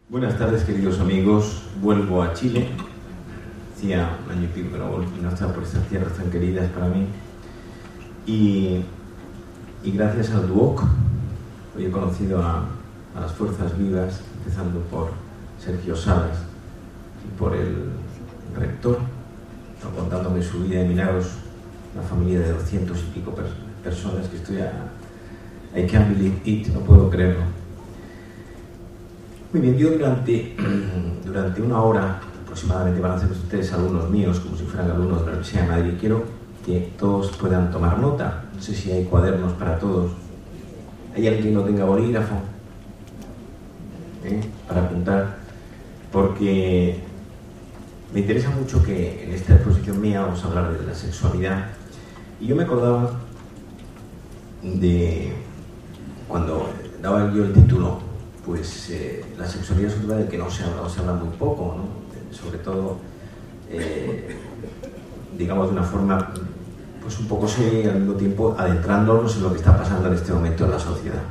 Buenas tardes, queridos amigos. Vuelvo a Chile. Hacía un año y pico que no estaba por estas tierras tan queridas para mí. Y gracias al DUOC, hoy he conocido a las fuerzas vivas, empezando por Sergio Salas y por el rector, contándome su vida de milagros, una familia de 200 y pico personas que estoy I can't believe it, no puedo creerlo. Muy bien, yo durante una hora aproximadamente van a ser ustedes alumnos míos, como si fueran alumnos de la Universidad de Madrid. Quiero que todos puedan tomar nota. No sé si hay cuadernos para todos. ¿Hay alguien que no tenga bolígrafo? Para apuntar. Porque me interesa mucho que en esta exposición mía vamos a hablar de la sexualidad. Y yo me acordaba de cuando daba yo el título, pues la sexualidad es un tema del que no se habla muy poco, ¿no? Sobre todo, digamos, de una forma pues un poco seria y al mismo tiempo adentrándonos en lo que está pasando en este momento en la sociedad.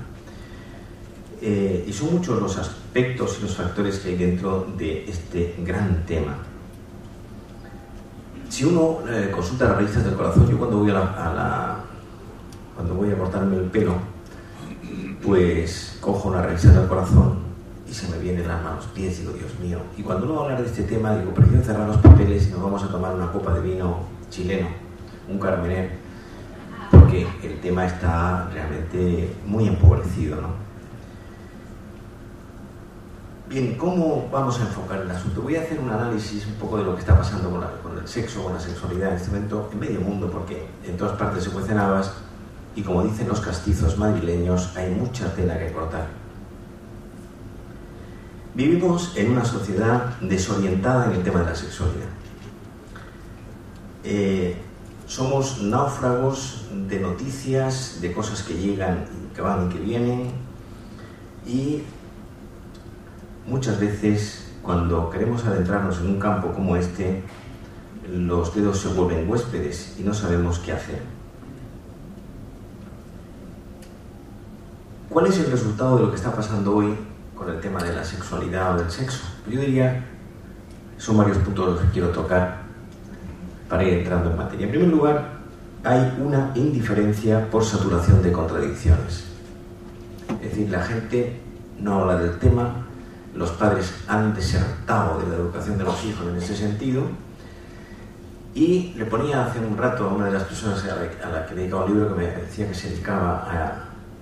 Y son muchos los aspectos y los factores que hay dentro de este gran tema. Si uno consulta las raíces del corazón, yo cuando voy cuando voy a cortarme el pelo, pues cojo una raíz del corazón y se me vienen las manos, pies, digo, Dios mío. Y cuando uno va a hablar de este tema, digo, prefiero cerrar los papeles y nos vamos a tomar una copa de vino chileno, un carmener, porque el tema está realmente muy empobrecido, ¿no? Bien, ¿cómo vamos a enfocar el asunto? Voy a hacer un análisis un poco de lo que está pasando con el sexo, con la sexualidad en este momento en medio mundo, porque en todas partes se cuecen habas y, como dicen los castizos madrileños, hay mucha tela que cortar. Vivimos en una sociedad desorientada en el tema de la sexualidad. Somos náufragos de noticias, de cosas que llegan, que van y que vienen, y muchas veces, cuando queremos adentrarnos en un campo como este, los dedos se vuelven huéspedes y no sabemos qué hacer. ¿Cuál es el resultado de lo que está pasando hoy con el tema de la sexualidad o del sexo? Yo diría, son varios puntos los que quiero tocar para ir entrando en materia. En primer lugar, hay una indiferencia por saturación de contradicciones. Es decir, la gente no habla del tema, los padres han desertado de la educación de los hijos en ese sentido. Y le ponía hace un rato a una de las personas a la que le dedicaba un libro que me decía que se dedicaba a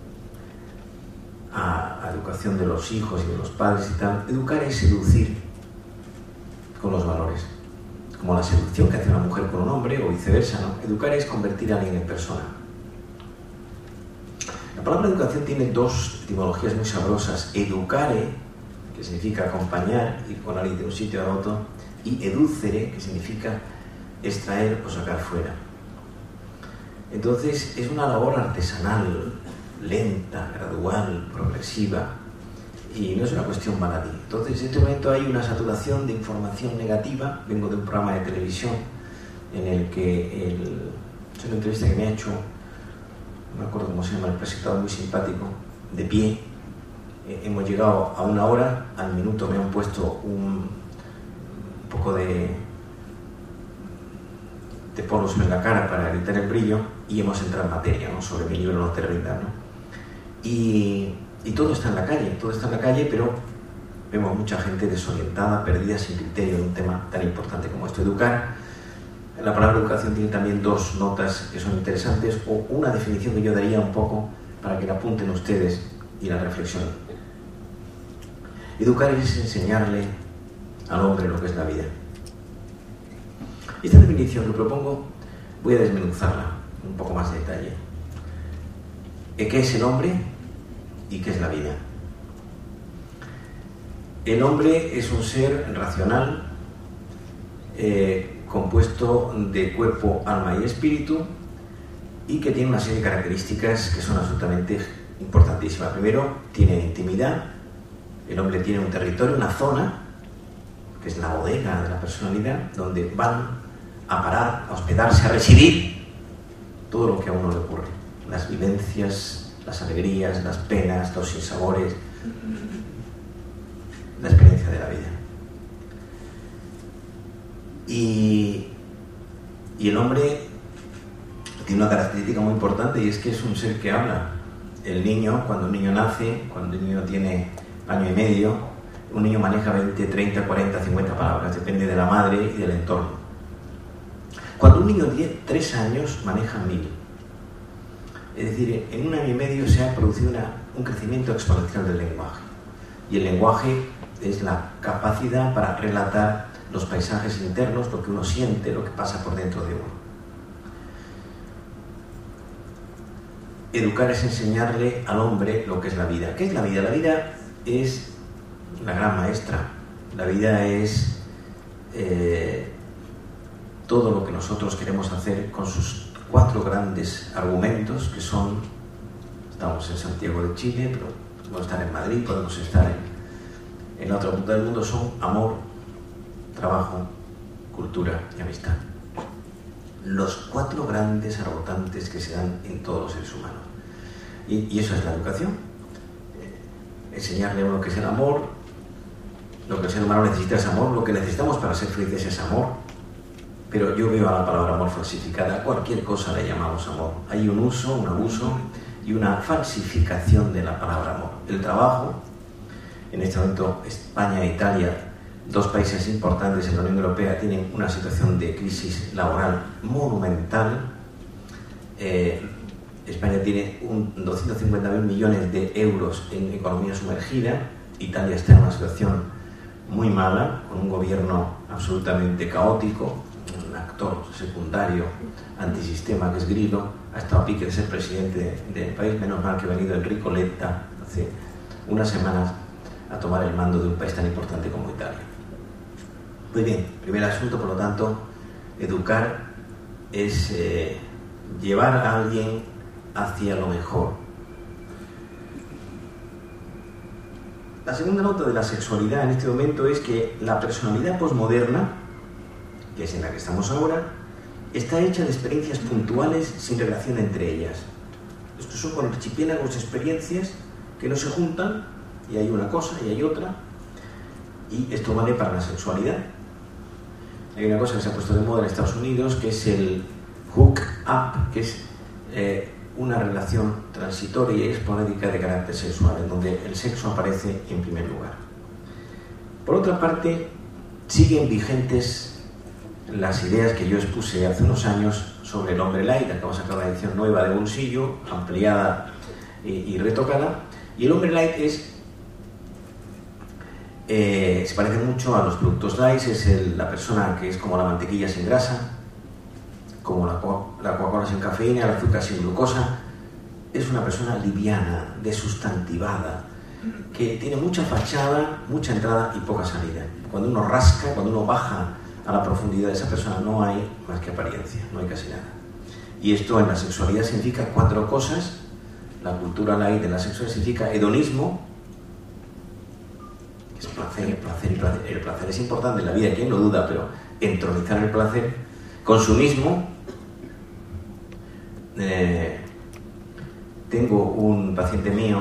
educación de los hijos y de los padres y tal. Educar es seducir con los valores, como la seducción que hace una mujer con un hombre o viceversa, ¿no? Educar es convertir a alguien en persona. La palabra educación tiene dos etimologías muy sabrosas: educare, que significa acompañar, ir con alguien de un sitio a otro, y educere, que significa extraer o sacar fuera. Entonces es una labor artesanal, lenta, gradual, progresiva, y no es una cuestión baladí. Entonces en este momento hay una saturación de información negativa. Vengo de un programa de televisión en el que es una entrevista que me ha hecho, no me acuerdo cómo se llama, el presentador, muy simpático, de pie. Hemos llegado a una hora, al minuto me han puesto un poco de polvo en la cara para evitar el brillo, y hemos entrado en materia, ¿no? Sobre mi libro No te rindas, ¿no? Y todo está en la calle, pero vemos mucha gente desorientada, perdida, sin criterio en un tema tan importante como esto. Educar, la palabra educación tiene también dos notas que son interesantes, o una definición que yo daría un poco para que la apunten ustedes y la reflexionen. Educar es enseñarle al hombre lo que es la vida. Esta definición que propongo voy a desmenuzarla un poco más de detalle. ¿Qué es el hombre y qué es la vida? El hombre es un ser racional, compuesto de cuerpo, alma y espíritu, y que tiene una serie de características que son absolutamente importantísimas. Primero, tiene intimidad. El hombre tiene un territorio, una zona, que es la bodega de la personalidad, donde van a parar, a hospedarse, a residir todo lo que a uno le ocurre. Las vivencias, las alegrías, las penas, los sinsabores. la experiencia de la vida. Y el hombre tiene una característica muy importante, y es que es un ser que habla. El niño, cuando un niño nace, cuando el niño tiene año y medio, un niño maneja 20, 30, 40, 50 palabras, depende de la madre y del entorno. Cuando un niño tiene 3 años, maneja 1000. Es decir, en un año y medio se ha producido un crecimiento exponencial del lenguaje. Y el lenguaje es la capacidad para relatar los paisajes internos, lo que uno siente, lo que pasa por dentro de uno. Educar es enseñarle al hombre lo que es la vida. ¿Qué es la vida? La vida es la gran maestra. La vida es todo lo que nosotros queremos hacer con sus 4 grandes argumentos, que son: estamos en Santiago de Chile, pero podemos estar en Madrid, podemos estar en la otra punta del mundo. Son amor, trabajo, cultura y amistad. Los 4 grandes arbotantes que se dan en todos los seres humanos. Y eso es la educación. Enseñarle a uno qué es el amor, lo que el ser humano necesita es amor, lo que necesitamos para ser felices es amor. Pero yo veo a la palabra amor falsificada. Cualquier cosa le llamamos amor. Hay un uso, un abuso y una falsificación de la palabra amor. El trabajo, en este momento España e Italia, 2 países importantes en la Unión Europea, tienen una situación de crisis laboral monumental. España tiene 250.000 millones de euros en economía sumergida. Italia está en una situación muy mala, con un gobierno absolutamente caótico, un actor secundario antisistema que es Grillo. Ha estado a pique de ser presidente del país. Menos mal que ha venido Enrico Letta hace unas semanas a tomar el mando de un país tan importante como Italia. Muy bien, primer asunto, por lo tanto, educar es llevar a alguien hacia lo mejor. La segunda nota de la sexualidad en este momento es que la personalidad posmoderna, que es en la que estamos ahora, está hecha de experiencias puntuales sin relación entre ellas. Estos son con archipiélagos de experiencias que no se juntan, y hay una cosa y hay otra, y esto vale para la sexualidad. Hay una cosa que se ha puesto de moda en Estados Unidos, que es el hook up, que es una relación transitoria y esporádica de carácter sexual, en donde el sexo aparece en primer lugar. Por otra parte, siguen vigentes las ideas que yo expuse hace unos años sobre el hombre light. Acabamos de sacar una edición nueva de Bolsillo, ampliada y retocada, y el hombre light se parece mucho a los productos light. Es la persona que es como la mantequilla sin grasa, como la Coca-Cola sin cafeína, el azúcar sin glucosa. Es una persona liviana, desustantivada, que tiene mucha fachada, mucha entrada y poca salida. Cuando uno rasca, cuando uno baja a la profundidad de esa persona, no hay más que apariencia, no hay casi nada. Y esto en la sexualidad significa 4 cosas. La cultura light de la sexualidad significa hedonismo, que es placer, placer y placer. El placer es importante en la vida, quien lo duda, pero entronizar el placer. Consumismo. Tengo un paciente mío,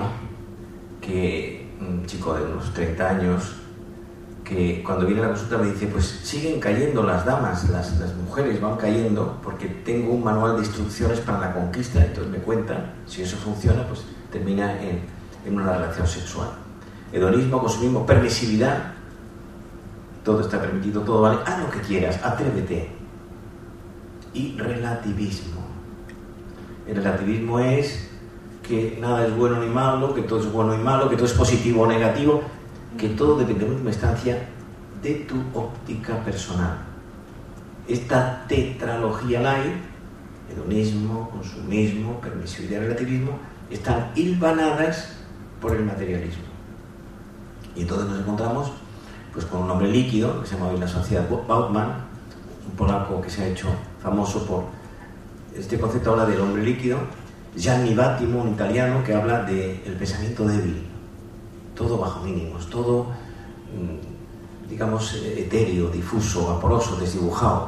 un chico de unos 30 años, que cuando viene a la consulta me dice: pues siguen cayendo las damas, las mujeres van cayendo porque tengo un manual de instrucciones para la conquista. Entonces me cuenta, si eso funciona, pues termina en una relación sexual. Hedonismo, consumismo, permisividad, todo está permitido, todo vale, haz lo que quieras, atrévete. Y relativismo. El relativismo es que nada es bueno ni malo, que todo es bueno y malo, que todo es positivo o negativo, que todo depende en última instancia de tu óptica personal. Esta tetralogía light, hedonismo, consumismo, permisividad y relativismo, están hilvanadas por el materialismo. Y entonces nos encontramos pues con un hombre líquido, que se llama hoy la Sociedad Bauman, un polaco que se ha hecho famoso por este concepto. Habla del hombre líquido. Gianni Vattimo, un italiano, que habla del pensamiento débil, todo bajo mínimos, todo, digamos, etéreo, difuso, vaporoso, desdibujado.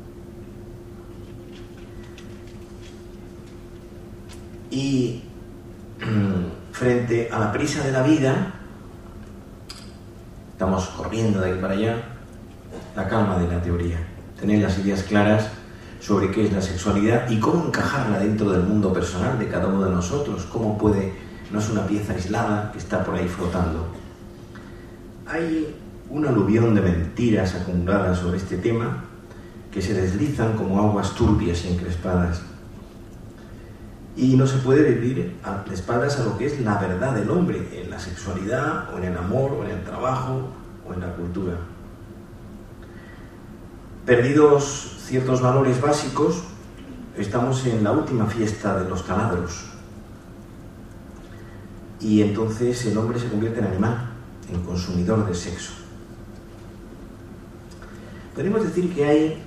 Y frente a la prisa de la vida, estamos corriendo de aquí para allá, la calma de la teoría, tener las ideas claras sobre qué es la sexualidad y cómo encajarla dentro del mundo personal de cada uno de nosotros, cómo puede, no es una pieza aislada que está por ahí flotando. Hay un aluvión de mentiras acumuladas sobre este tema que se deslizan como aguas turbias y encrespadas. Y no se puede vivir a espaldas a lo que es la verdad del hombre, en la sexualidad, o en el amor, o en el trabajo, o en la cultura. Perdidos ciertos valores básicos, estamos en la última fiesta de los taladros. Y entonces el hombre se convierte en animal, en consumidor de sexo. Podemos decir que hay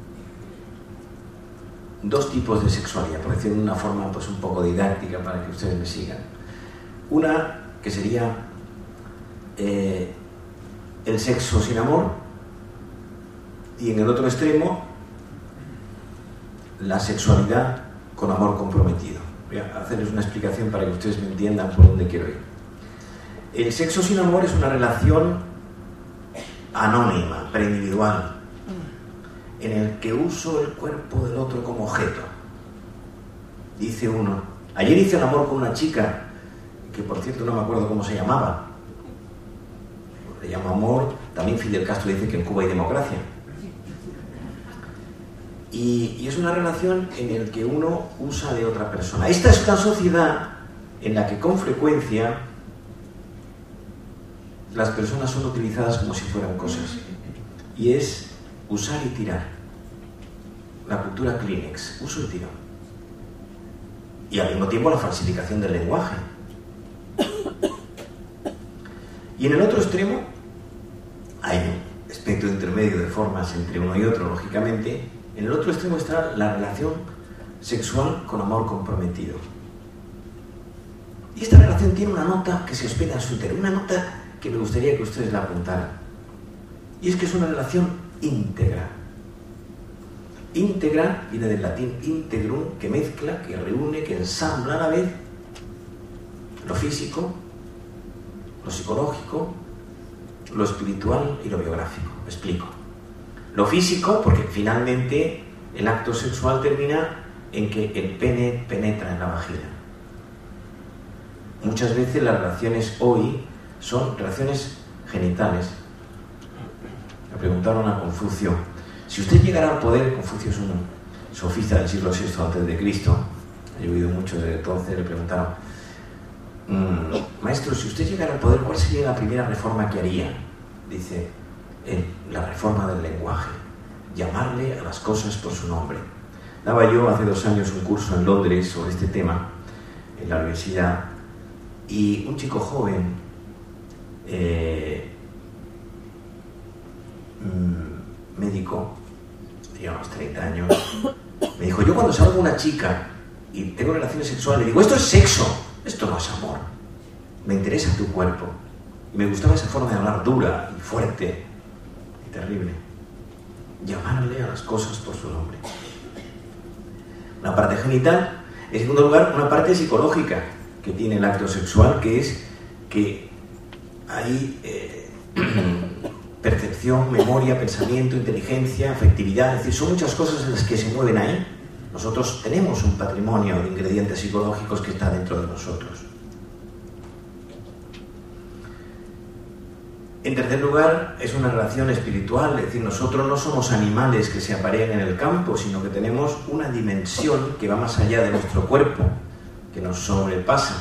dos tipos de sexualidad, por decirlo de una forma pues un poco didáctica para que ustedes me sigan. Una que sería el sexo sin amor, y en el otro extremo la sexualidad con amor comprometido. Voy a hacerles una explicación para que ustedes me entiendan por dónde quiero ir. El sexo sin amor es una relación anónima, preindividual, en el que uso el cuerpo del otro como objeto. Dice uno, ayer hice el amor con una chica, que por cierto no me acuerdo cómo se llamaba. Le llama amor, también Fidel Castro dice que en Cuba hay democracia. Y es una relación en la que uno usa de otra persona. Esta es una sociedad en la que con frecuencia las personas son utilizadas como si fueran cosas. Y es usar y tirar. La cultura Kleenex, uso y tiro. Y al mismo tiempo la falsificación del lenguaje. Y en el otro extremo hay un espectro intermedio de formas entre uno y otro, lógicamente. En el otro extremo está la relación sexual con amor comprometido. Y esta relación tiene una nota que se hospeda en su interior, una nota que me gustaría que ustedes la apuntaran. Y es que es una relación íntegra. Íntegra viene del latín integrum, que mezcla, que reúne, que ensambla a la vez lo físico, lo psicológico, lo espiritual y lo biográfico. Me explico. Lo físico, porque finalmente el acto sexual termina en que el pene penetra en la vagina. Muchas veces las relaciones hoy son relaciones genitales. Le preguntaron a Confucio, si usted llegara al poder, Confucio es un sofista del siglo VI a.C., he oído mucho desde entonces, le preguntaron, maestro, si usted llegara al poder, ¿cuál sería la primera reforma que haría? Dice, la reforma del lenguaje, llamarle a las cosas por su nombre. Daba yo hace 2 años un curso en Londres sobre este tema, en la universidad, y un chico joven, médico, tenía unos 30 años, me dijo, yo cuando salgo con una chica y tengo relaciones sexuales, le digo, esto es sexo, esto no es amor, me interesa tu cuerpo. Y me gustaba esa forma de hablar dura y fuerte y terrible. Llamarle a las cosas por su nombre. Una parte genital, en segundo lugar, una parte psicológica que tiene el acto sexual, que es que hay percepción, memoria, pensamiento, inteligencia, afectividad, es decir, son muchas cosas en las que se mueven ahí. Nosotros tenemos un patrimonio de ingredientes psicológicos que está dentro de nosotros. En tercer lugar, es una relación espiritual, es decir, nosotros no somos animales que se aparean en el campo, sino que tenemos una dimensión que va más allá de nuestro cuerpo, que nos sobrepasa.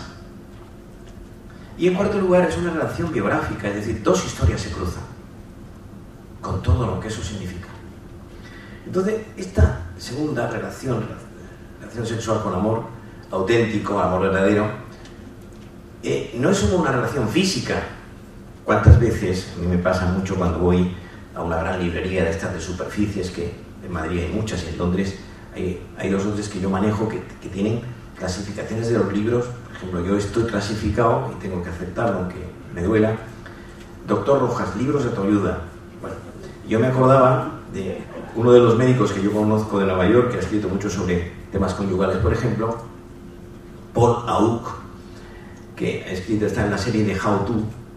Y en cuarto lugar, es una relación biográfica, es decir, 2 historias se cruzan, con todo lo que eso significa. Entonces, esta segunda relación sexual con amor auténtico, amor verdadero, no es solo una relación física. ¿Cuántas veces, a mí me pasa mucho cuando voy a una gran librería de estas de superficies, que en Madrid hay muchas y en Londres hay 2 o 3 que yo manejo que tienen clasificaciones de los libros? Por ejemplo, yo estoy clasificado y tengo que aceptarlo aunque me duela. Doctor Rojas, libros de autoayuda. Bueno, yo me acordaba de uno de los médicos que yo conozco de Nueva York, que ha escrito mucho sobre temas conyugales, por ejemplo, Paul Auk, que ha escrito, está en la serie de How To,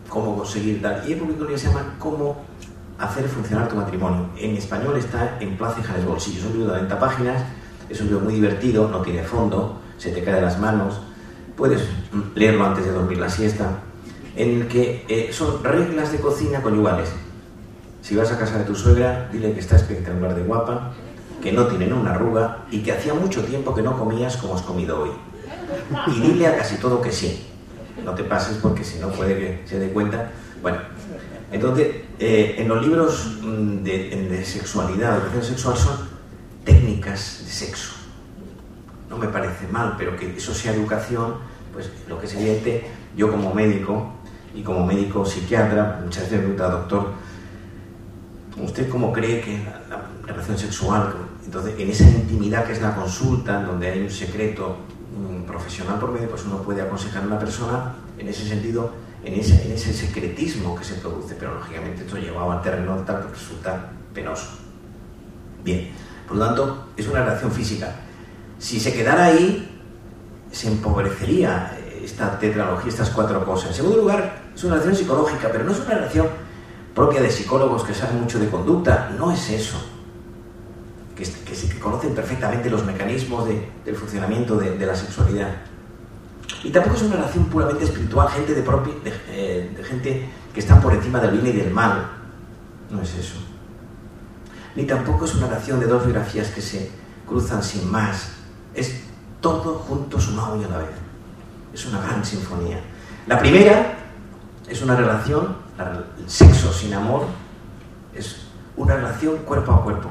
cómo conseguir tal. Y hay un libro que se llama Cómo hacer funcionar tu matrimonio. En español está en Plaza y Janes Bolsillo. Es un libro de 90 páginas, es un libro muy divertido, no tiene fondo, se te cae de las manos, puedes leerlo antes de dormir la siesta, en el que son reglas de cocina conyugales. Si vas a casa de tu suegra, dile que está espectacular de guapa, que no tiene una arruga y que hacía mucho tiempo que no comías como has comido hoy. Y dile a casi todo que sí. No te pases porque si no puede que se dé cuenta. Bueno, entonces, en los libros de sexualidad, de educación sexual, son técnicas de sexo. No me parece mal, pero que eso sea educación, pues lo que es evidente, yo como médico y como médico psiquiatra, muchas veces me pregunta, doctor, ¿usted cómo cree que la relación sexual, entonces en esa intimidad que es la consulta, donde hay un secreto profesional por medio, pues uno puede aconsejar a una persona en ese sentido, en ese secretismo que se produce, pero lógicamente esto llevado al terreno tal que resulta penoso. Bien, por lo tanto, es una relación física. Si se quedara ahí, se empobrecería esta tetralogía, estas cuatro cosas. En segundo lugar, es una relación psicológica, pero no es una relación propia de psicólogos que saben mucho de conducta, no es eso. Que conocen perfectamente los mecanismos del funcionamiento de la sexualidad. Y tampoco es una relación puramente espiritual, gente de gente que está por encima del bien y del mal. No es eso. Ni tampoco es una relación de dos biografías que se cruzan sin más. Es todo junto, sumado y a la vez. Es una gran sinfonía. La primera es una relación, el sexo sin amor, es una relación cuerpo a cuerpo.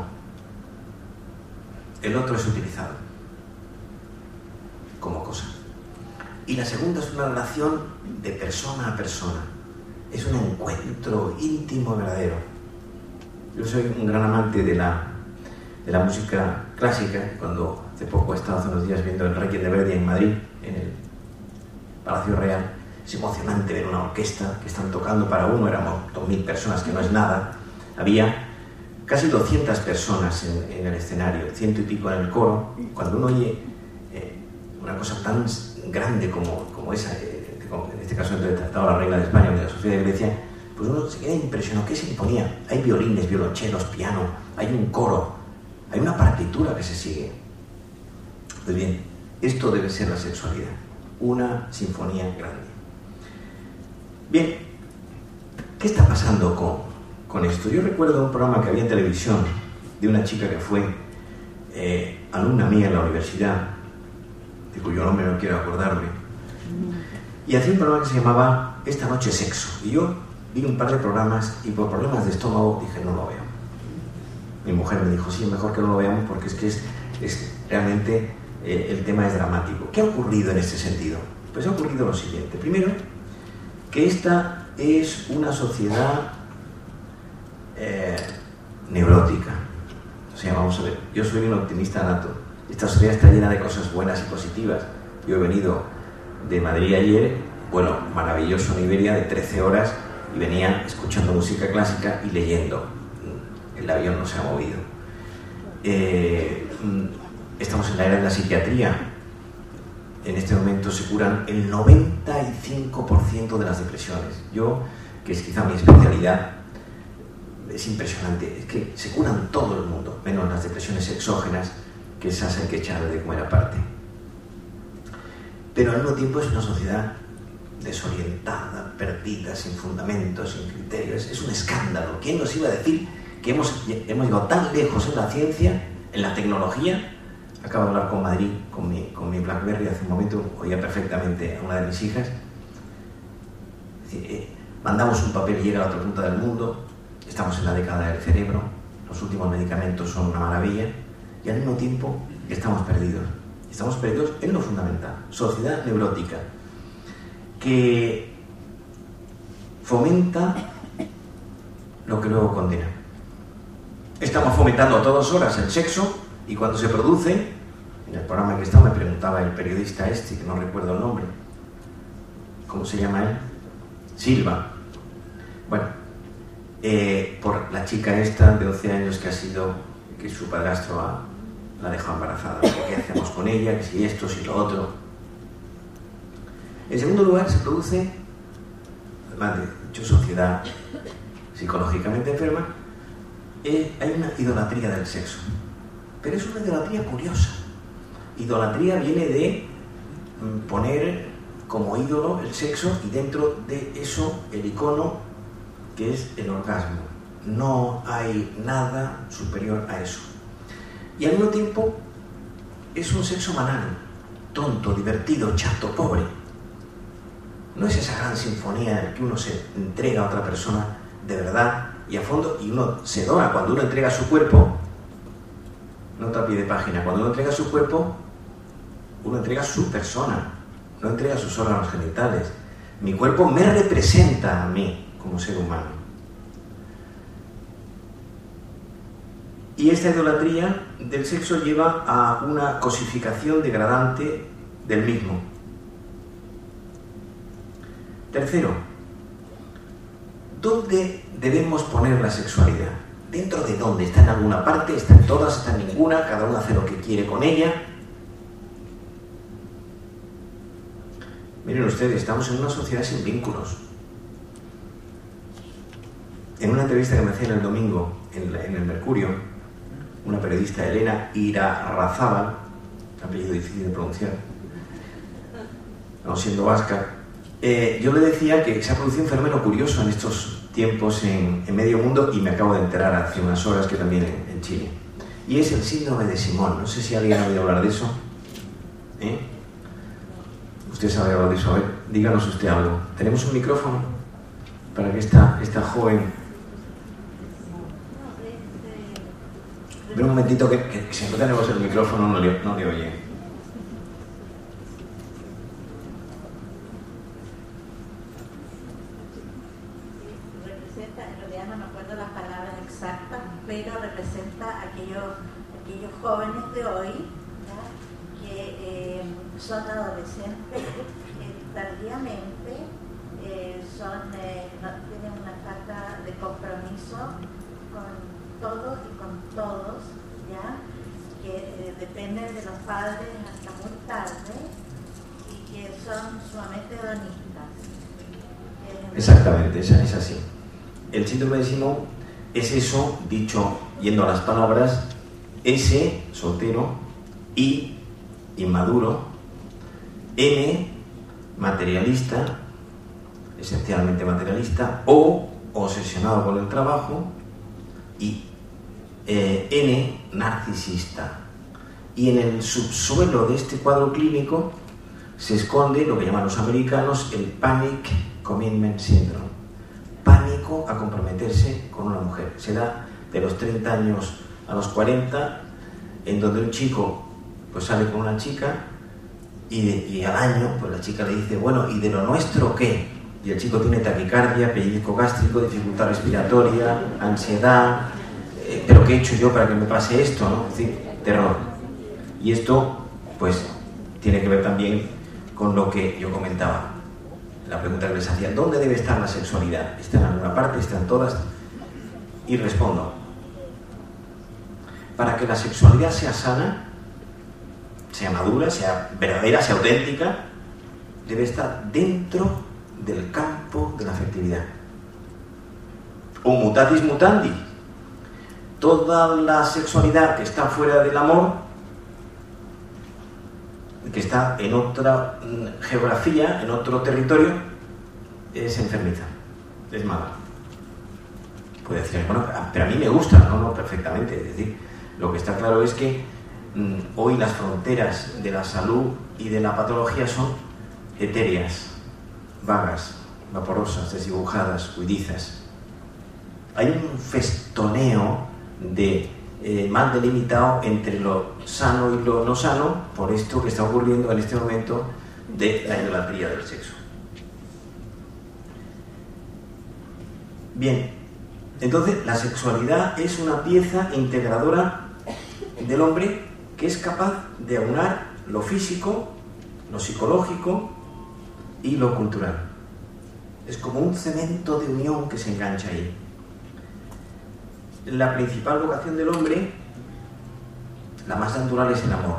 El otro es utilizado como cosa. Y la segunda es una relación de persona a persona. Es un encuentro íntimo, verdadero. Yo soy un gran amante de la música clásica. Cuando hace poco he estado hace unos días viendo el Requiem de Verdi en Madrid, en el Palacio Real, es emocionante ver una orquesta que están tocando para uno, éramos 2.000 personas, que no es nada. Había casi 200 personas en el escenario, 100 y pico en el coro. Cuando uno oye una cosa tan grande como esa, en este caso entre el Tratado de la Reina de España y de la Sofía de Grecia, pues uno se queda impresionado. ¿Qué sinfonía? Hay violines, violonchelos, piano, hay un coro, hay una partitura que se sigue. Pues bien, esto debe ser la sexualidad, una sinfonía grande. Bien, ¿qué está pasando con esto? Yo recuerdo un programa que había en televisión de una chica que fue alumna mía en la universidad, de cuyo nombre no quiero acordarme, y hacía un programa que se llamaba Esta noche sexo. Y yo vi un par de programas y por problemas de estómago dije, no lo veo. Mi mujer me dijo, sí, mejor que no lo veamos porque es que es realmente el tema es dramático. ¿Qué ha ocurrido en este sentido? Pues ha ocurrido lo siguiente. Primero, que esta es una sociedad neurótica. O sea, vamos a ver, yo soy un optimista nato. Esta sociedad está llena de cosas buenas y positivas. Yo he venido de Madrid ayer, vuelo maravilloso en Iberia de 13 horas y venía escuchando música clásica y leyendo. El avión no se ha movido. Estamos en la era de la psiquiatría. En este momento se curan el 95% de las depresiones. Yo, que es quizá mi especialidad, es impresionante. Es que se curan todo el mundo, menos las depresiones exógenas, que esas hay que echarle de comer aparte. Pero al mismo tiempo es una sociedad desorientada, perdida, sin fundamentos, sin criterios. Es un escándalo. ¿Quién nos iba a decir que hemos llegado tan lejos en la ciencia, en la tecnología? Acabo de hablar con Madrid, con mi BlackBerry hace un momento, oía perfectamente a una de mis hijas. Es decir, mandamos un papel y llega a la otra punta del mundo, estamos en la década del cerebro, los últimos medicamentos son una maravilla, y al mismo tiempo estamos perdidos. Estamos perdidos en lo fundamental, sociedad neurótica, que fomenta lo que luego condena. Estamos fomentando a todas horas el sexo, y cuando se produce, en el programa en que estaba me preguntaba el periodista que no recuerdo el nombre, ¿cómo se llama él? Silva. Bueno, por la chica esta de 11 años que su padrastro la dejó embarazada. ¿Qué hacemos con ella? Que si esto, si lo otro. En segundo lugar, se produce, además de hecho sociedad psicológicamente enferma, hay una idolatría del sexo. Pero es una idolatría curiosa. Idolatría viene de poner como ídolo el sexo y dentro de eso el icono que es el orgasmo. No hay nada superior a eso. Y al mismo tiempo es un sexo banal, tonto, divertido, chato, pobre. No es esa gran sinfonía en la que uno se entrega a otra persona de verdad y a fondo, y uno se dona cuando uno entrega su cuerpo. Nota a pie de página: cuando uno entrega su cuerpo, uno entrega su persona, no entrega sus órganos genitales. Mi cuerpo me representa a mí como ser humano. Y esta idolatría del sexo lleva a una cosificación degradante del mismo. Tercero, ¿dónde debemos poner la sexualidad? ¿Dentro de dónde? ¿Está en alguna parte? ¿Está en todas? ¿Está en ninguna? ¿Cada uno hace lo que quiere con ella? Miren ustedes, estamos en una sociedad sin vínculos. En una entrevista que me hacían el domingo en el Mercurio, una periodista, Elena Irarrázaval, apellido difícil de pronunciar, no siendo vasca, yo le decía que se ha producido un fenómeno curioso en estos tiempos en medio mundo, y me acabo de enterar hace unas horas que también en Chile. Y es el síndrome de Simón. No sé si alguien ha oído hablar de eso. Usted sabe hablar de eso. A ver, díganos usted algo. ¿Tenemos un micrófono para que esta joven... Pero un momentito, que si no tenemos el micrófono no le oye. Representa, en realidad no me acuerdo las palabras exactas, pero representa aquellos jóvenes de hoy, ¿ya?, que son adolescentes, tardíamente, no tienen una falta de compromiso con todos y con todos, ¿ya?, que dependen de los padres hasta muy tarde y que son sumamente hedonistas. Exactamente, es así. El síndrome de Simón es eso, dicho yendo a las palabras: S, soltero; I, inmaduro; M, materialista, esencialmente materialista; O, obsesionado con el trabajo; y N, narcisista. Y en el subsuelo de este cuadro clínico se esconde lo que llaman los americanos el Panic Commitment Syndrome. Pánico a comprometerse con una mujer. Se da de los 30 años a los 40, en donde un chico pues sale con una chica y al año pues la chica le dice: bueno, ¿y de lo nuestro qué? Y el chico tiene taquicardia, pellizco gástrico, dificultad respiratoria, ansiedad. ¿Pero qué he hecho yo para que me pase esto, no? Es decir, terror. Y esto pues tiene que ver también con lo que yo comentaba. La pregunta que les hacía: ¿dónde debe estar la sexualidad? ¿Está en alguna parte? ¿Está en todas? Y respondo: para que la sexualidad sea sana, sea madura, sea verdadera, sea auténtica, debe estar dentro del campo de la afectividad. O mutatis mutandi, toda la sexualidad que está fuera del amor, que está en otra geografía, en otro territorio, es enfermiza, es mala. Puede decir: bueno, pero a mí me gusta. No, perfectamente. Es decir, lo que está claro es que hoy las fronteras de la salud y de la patología son etéreas, vagas, vaporosas, desdibujadas, huidizas. Hay un festoneo de mal delimitado entre lo sano y lo no sano, por esto que está ocurriendo en este momento de la idolatría del sexo. Bien, entonces la sexualidad es una pieza integradora del hombre que es capaz de aunar lo físico, lo psicológico y lo cultural. Es como un cemento de unión que se engancha ahí. La principal vocación del hombre, la más natural, es el amor.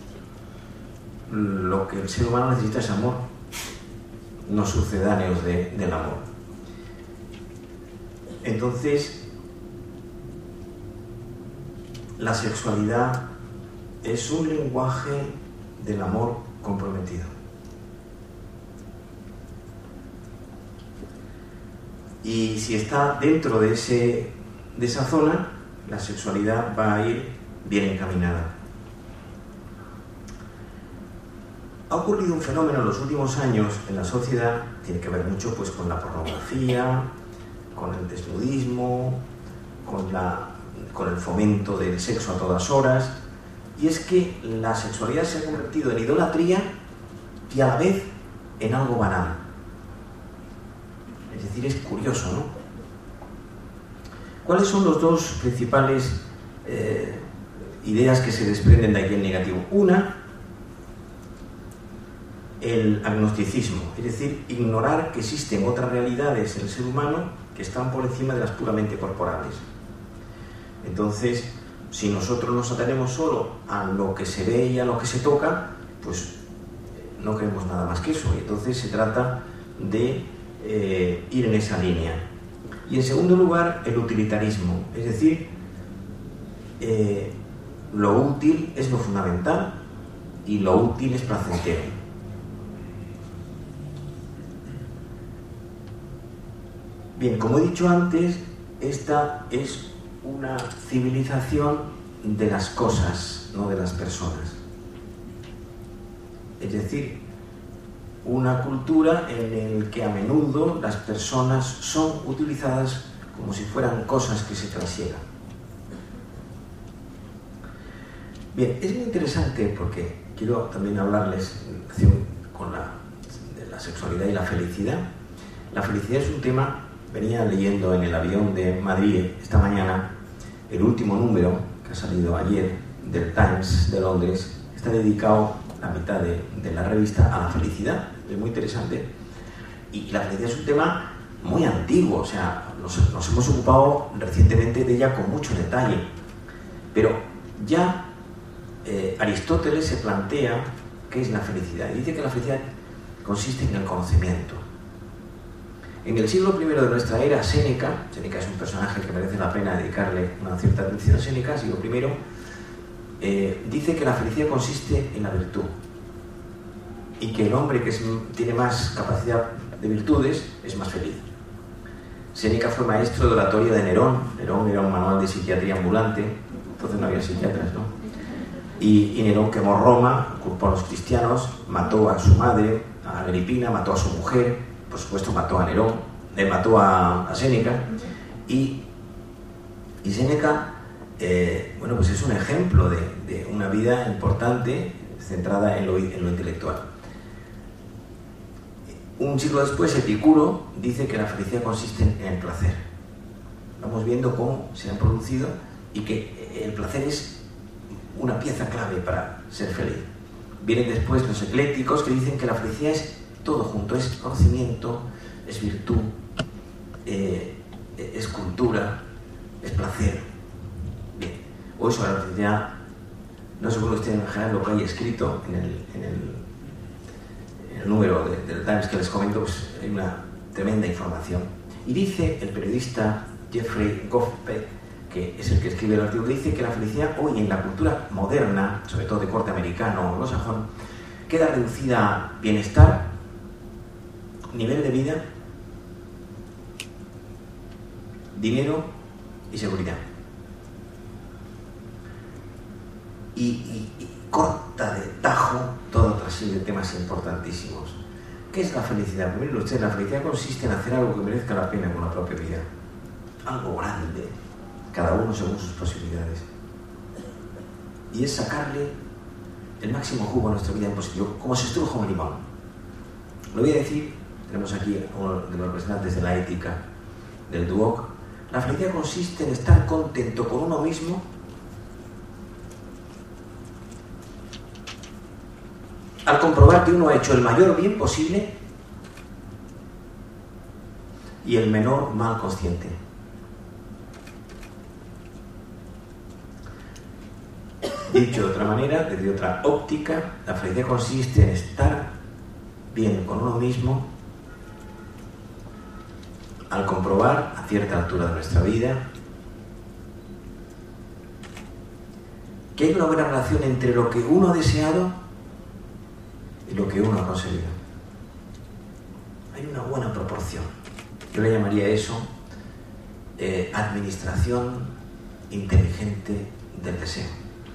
Lo que el ser humano necesita es amor, no sucedáneos del amor. Entonces, la sexualidad es un lenguaje del amor comprometido. Y si está dentro de esa zona, la sexualidad va a ir bien encaminada. Ha ocurrido un fenómeno en los últimos años en la sociedad, tiene que ver mucho pues con la pornografía, con el desnudismo, con el fomento del sexo a todas horas, y es que la sexualidad se ha convertido en idolatría y a la vez en algo banal. Es decir, es curioso, ¿no? ¿Cuáles son los dos principales ideas que se desprenden de aquí en negativo? Una, el agnosticismo, es decir, ignorar que existen otras realidades en el ser humano que están por encima de las puramente corporales. Entonces, si nosotros nos atenemos solo a lo que se ve y a lo que se toca, pues no creemos nada más que eso, y entonces se trata de ir en esa línea. Y en segundo lugar, el utilitarismo, es decir, lo útil es lo fundamental y lo útil es placentero. Bien, como he dicho antes, esta es una civilización de las cosas, no de las personas. Es decir, una cultura en la que a menudo las personas son utilizadas como si fueran cosas que se trasiegan. Bien, es muy interesante porque quiero también hablarles en relación con de la sexualidad y la felicidad. La felicidad es un tema, venía leyendo en el avión de Madrid esta mañana, el último número que ha salido ayer del Times de Londres, está dedicado la mitad de la revista a la felicidad. Es muy interesante. Y la felicidad es un tema muy antiguo, o sea, nos hemos ocupado recientemente de ella con mucho detalle. Pero ya Aristóteles se plantea qué es la felicidad. Y dice que la felicidad consiste en el conocimiento. En el siglo I de nuestra era, Séneca es un personaje que merece la pena dedicarle una cierta atención a Séneca, siglo I, dice que la felicidad consiste en la virtud y que el hombre que tiene más capacidad de virtudes es más feliz. Séneca fue maestro de oratoria de Nerón. Nerón era un manual de psiquiatría ambulante, entonces no había psiquiatras, ¿no? Y Nerón quemó Roma, culpó a los cristianos, mató a su madre, a Agripina, mató a su mujer, por supuesto mató a Nerón, mató a Séneca, y Séneca, bueno, pues es un ejemplo de una vida importante centrada en lo intelectual. Un siglo después, Epicuro dice que la felicidad consiste en el placer. Vamos viendo cómo se han producido y que el placer es una pieza clave para ser feliz. Vienen después los eclécticos que dicen que la felicidad es todo junto, es conocimiento, es virtud, es cultura, es placer. Bien, hoy sobre la felicidad no se puede usted imaginar lo que hay escrito en el número del Times que les comento, pues hay una tremenda información. Y dice el periodista Jeffrey Goffbeck, que es el que escribe el artículo, dice que la felicidad hoy en la cultura moderna, sobre todo de corte americano o anglosajón, queda reducida a bienestar, nivel de vida, dinero y seguridad. Y corta de tajo toda otra serie de temas importantísimos. ¿Qué es la felicidad? Miren ustedes, la felicidad consiste en hacer algo que merezca la pena con la propia vida. Algo grande, cada uno según sus posibilidades. Y es sacarle el máximo jugo a nuestra vida en positivo, como se estruja un limón. Lo voy a decir, tenemos aquí a uno de los representantes de la ética del Duoc. La felicidad consiste en estar contento con uno mismo al comprobar que uno ha hecho el mayor bien posible y el menor mal consciente. Dicho de otra manera, desde otra óptica, la felicidad consiste en estar bien con uno mismo al comprobar a cierta altura de nuestra vida que hay una buena relación entre lo que uno ha deseado y lo que uno ha conseguido. Hay una buena proporción. Yo le llamaría eso administración inteligente del deseo.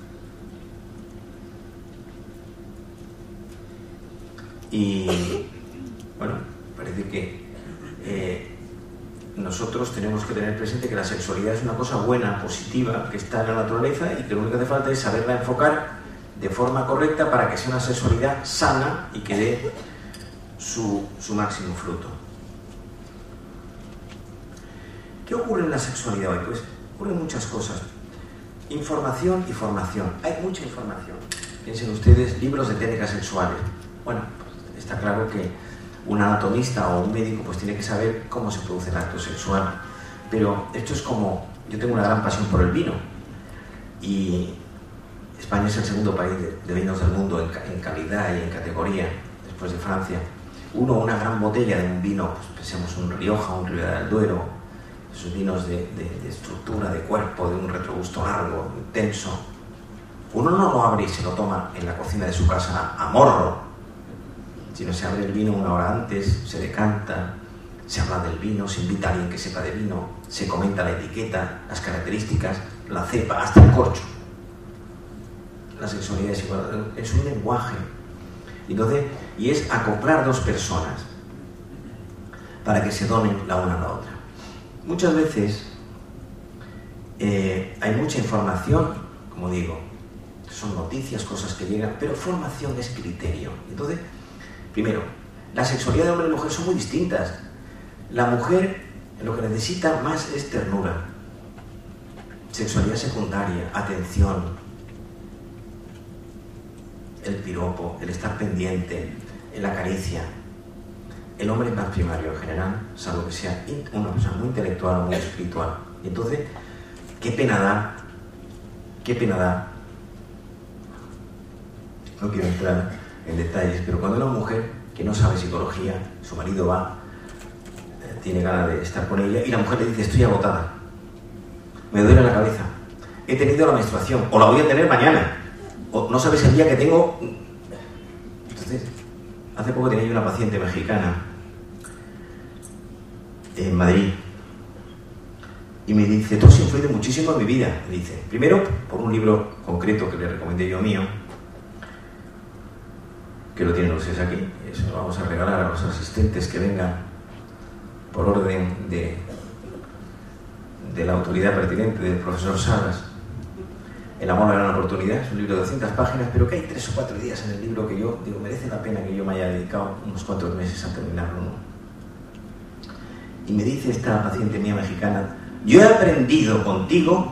Y bueno, parece que nosotros tenemos que tener presente que la sexualidad es una cosa buena, positiva, que está en la naturaleza y que lo único que hace falta es saberla enfocar de forma correcta para que sea una sexualidad sana y que dé su máximo fruto. ¿Qué ocurre en la sexualidad hoy? Pues ocurren muchas cosas. Información y formación. Hay mucha información. Piensen ustedes, libros de técnicas sexuales. Bueno, pues está claro que un anatomista o un médico pues tiene que saber cómo se produce el acto sexual. Pero esto es como... Yo tengo una gran pasión por el vino. Y España es el segundo país de vinos del mundo en calidad y en categoría, después de Francia. Una gran botella de un vino, pues pensemos un Rioja, un Ribera del Duero, esos vinos de estructura, de cuerpo, de un retrogusto largo, intenso. Uno no lo abre y se lo toma en la cocina de su casa a morro, sino se abre el vino una hora antes, se decanta, se habla del vino, se invita a alguien que sepa de vino, se comenta la etiqueta, las características, la cepa, hasta el corcho. La sexualidad es igual, es un lenguaje. Entonces, y es acoplar dos personas para que se donen la una a la otra. Muchas veces hay mucha información, como digo, son noticias, cosas que llegan, pero formación es criterio. Entonces, primero, la sexualidad de hombre y mujer son muy distintas. La mujer lo que necesita más es ternura, sexualidad secundaria, atención, el piropo, el estar pendiente, la caricia. El hombre es más primario en general, salvo que sea una persona muy intelectual o muy espiritual. Y entonces, qué pena da, no quiero entrar en detalles, pero cuando una mujer que no sabe psicología, su marido va, tiene ganas de estar con ella, y la mujer le dice, estoy agotada, me duele la cabeza, he tenido la menstruación, o la voy a tener mañana, o no sabes el día que tengo. Entonces, hace poco tenía yo una paciente mexicana en Madrid y me dice, tú has influido muchísimo en mi vida. Me dice, primero por un libro concreto que le recomendé yo mío, que lo tienen ustedes aquí, eso lo vamos a regalar a los asistentes que vengan por orden de la autoridad pertinente del profesor Salas. El amor, la gran oportunidad, es un libro de 200 páginas, pero que hay 3 o 4 días en el libro que yo digo, merece la pena que yo me haya dedicado unos cuantos meses a terminarlo, ¿no? Y me dice esta paciente mía mexicana, yo he aprendido contigo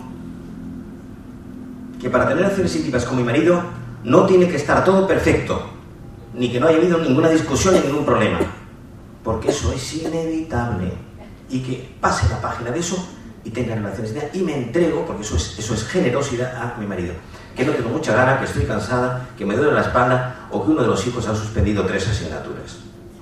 que para tener relaciones íntimas con mi marido no tiene que estar todo perfecto, ni que no haya habido ninguna discusión ni ningún problema, porque eso es inevitable, y que pase la página de eso y tenga relaciones y me entrego, porque eso es generosidad a mi marido, que no tengo mucha gana, que estoy cansada, que me duele la espalda, o que uno de los hijos ha suspendido 3 asignaturas.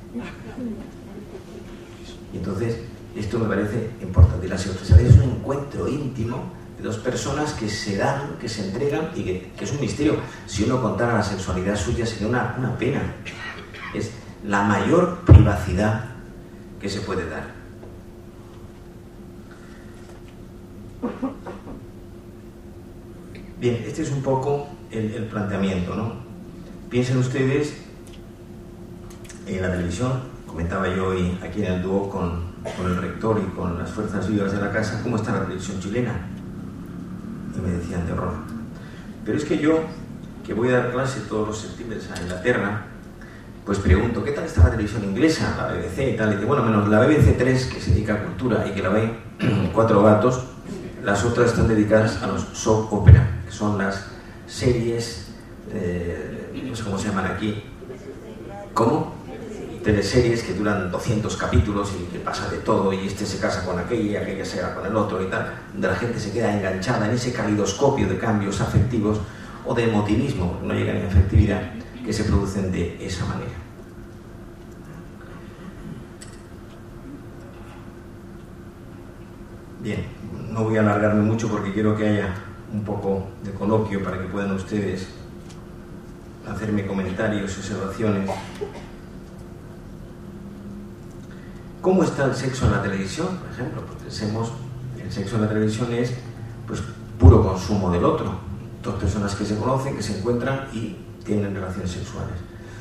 Y entonces, esto me parece importante. La sexualidad es un encuentro íntimo de dos personas que se dan, que se entregan, y que es un misterio. Si uno contara la sexualidad suya sería una pena. Es la mayor privacidad que se puede dar. Bien, este es un poco el planteamiento, ¿no? Piensen ustedes en la televisión, comentaba yo hoy aquí en el dúo con el rector y con las fuerzas vivas de la casa, cómo está la televisión chilena. Y me decían de horror. Pero es que yo, que voy a dar clase todos los septiembre a Inglaterra, pues pregunto, ¿qué tal está la televisión inglesa, la BBC y tal? Y dice, bueno, menos la BBC 3, que se dedica a cultura y que la ven 4 gatos, las otras están dedicadas a los soap opera, que son las series, no sé cómo se llaman aquí, ¿cómo? Teleseries que duran 200 capítulos y que pasa de todo, y este se casa con aquella y aquella se casa con el otro y tal, donde la gente se queda enganchada en ese calidoscopio de cambios afectivos o de emotivismo, porque no llegan a afectividad, que se producen de esa manera. Bien, no voy a alargarme mucho porque quiero que haya un poco de coloquio para que puedan ustedes hacerme comentarios, observaciones. ¿Cómo está el sexo en la televisión, por ejemplo? Pues pensemos, el sexo en la televisión es pues puro consumo del otro. Dos personas que se conocen, que se encuentran y tienen relaciones sexuales.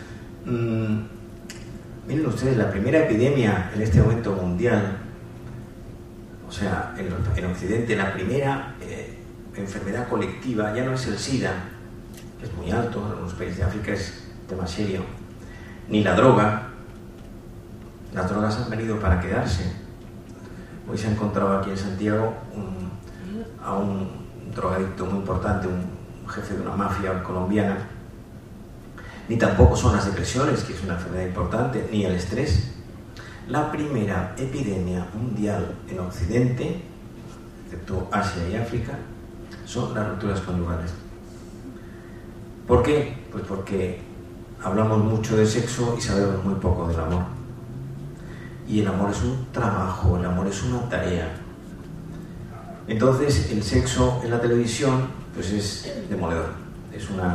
Miren ustedes, la primera epidemia en este momento mundial, o sea, en Occidente, la primera enfermedad colectiva ya no es el SIDA, que es muy alto, en algunos países de África es tema serio, ni la droga. Las drogas han venido para quedarse. Hoy se ha encontrado aquí en Santiago a un drogadicto muy importante, un jefe de una mafia colombiana. Ni tampoco son las depresiones, que es una enfermedad importante, ni el estrés. La primera epidemia mundial en Occidente, excepto Asia y África, son las rupturas conyugales. ¿Por qué? Pues porque hablamos mucho de sexo y sabemos muy poco del amor. Y el amor es un trabajo, el amor es una tarea. Entonces el sexo en la televisión pues es demoledor, es un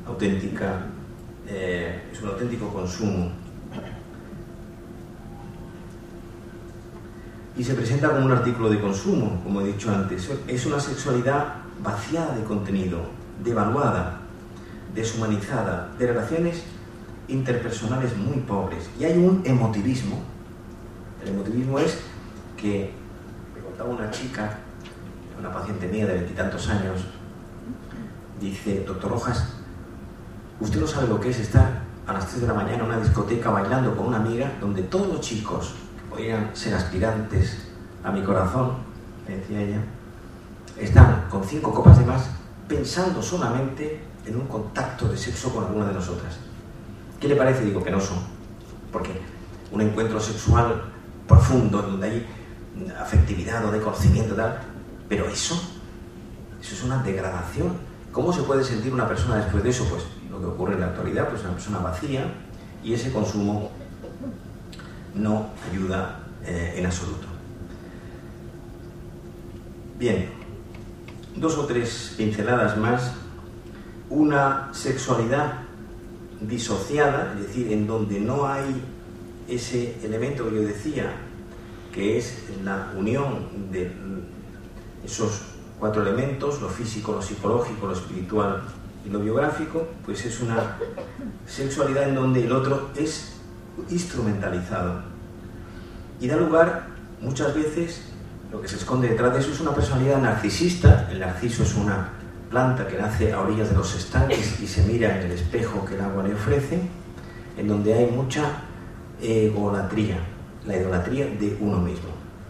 auténtico consumo. Y se presenta como un artículo de consumo, como he dicho antes. Es una sexualidad vaciada de contenido, devaluada, deshumanizada, de relaciones interpersonales muy pobres. Y hay un emotivismo. El emotivismo es que, me contaba una chica, una paciente mía de 20 y tantos años, dice: doctor Rojas, usted no sabe lo que es estar a las 3 de la mañana en una discoteca bailando con una amiga donde todos los chicos que podrían ser aspirantes a mi corazón, me decía ella, están con 5 copas de más pensando solamente en un contacto de sexo con alguna de nosotras. ¿Qué le parece? Digo, penoso, porque un encuentro sexual profundo, donde hay afectividad o de conocimiento tal, pero eso es una degradación. ¿Cómo se puede sentir una persona después de eso? Pues lo que ocurre en la actualidad, pues una persona vacía, y ese consumo no ayuda en absoluto. Bien, 2 o 3 pinceladas más. Una sexualidad disociada, es decir, en donde no hay ese elemento que yo decía, que es la unión de esos 4 elementos, lo físico, lo psicológico, lo espiritual y lo biográfico, pues es una sexualidad en donde el otro es instrumentalizado y da lugar muchas veces, lo que se esconde detrás de eso es una personalidad narcisista. El narciso es una planta que nace a orillas de los estanques y se mira en el espejo que el agua le ofrece, en donde hay mucha egolatría, la idolatría de uno mismo.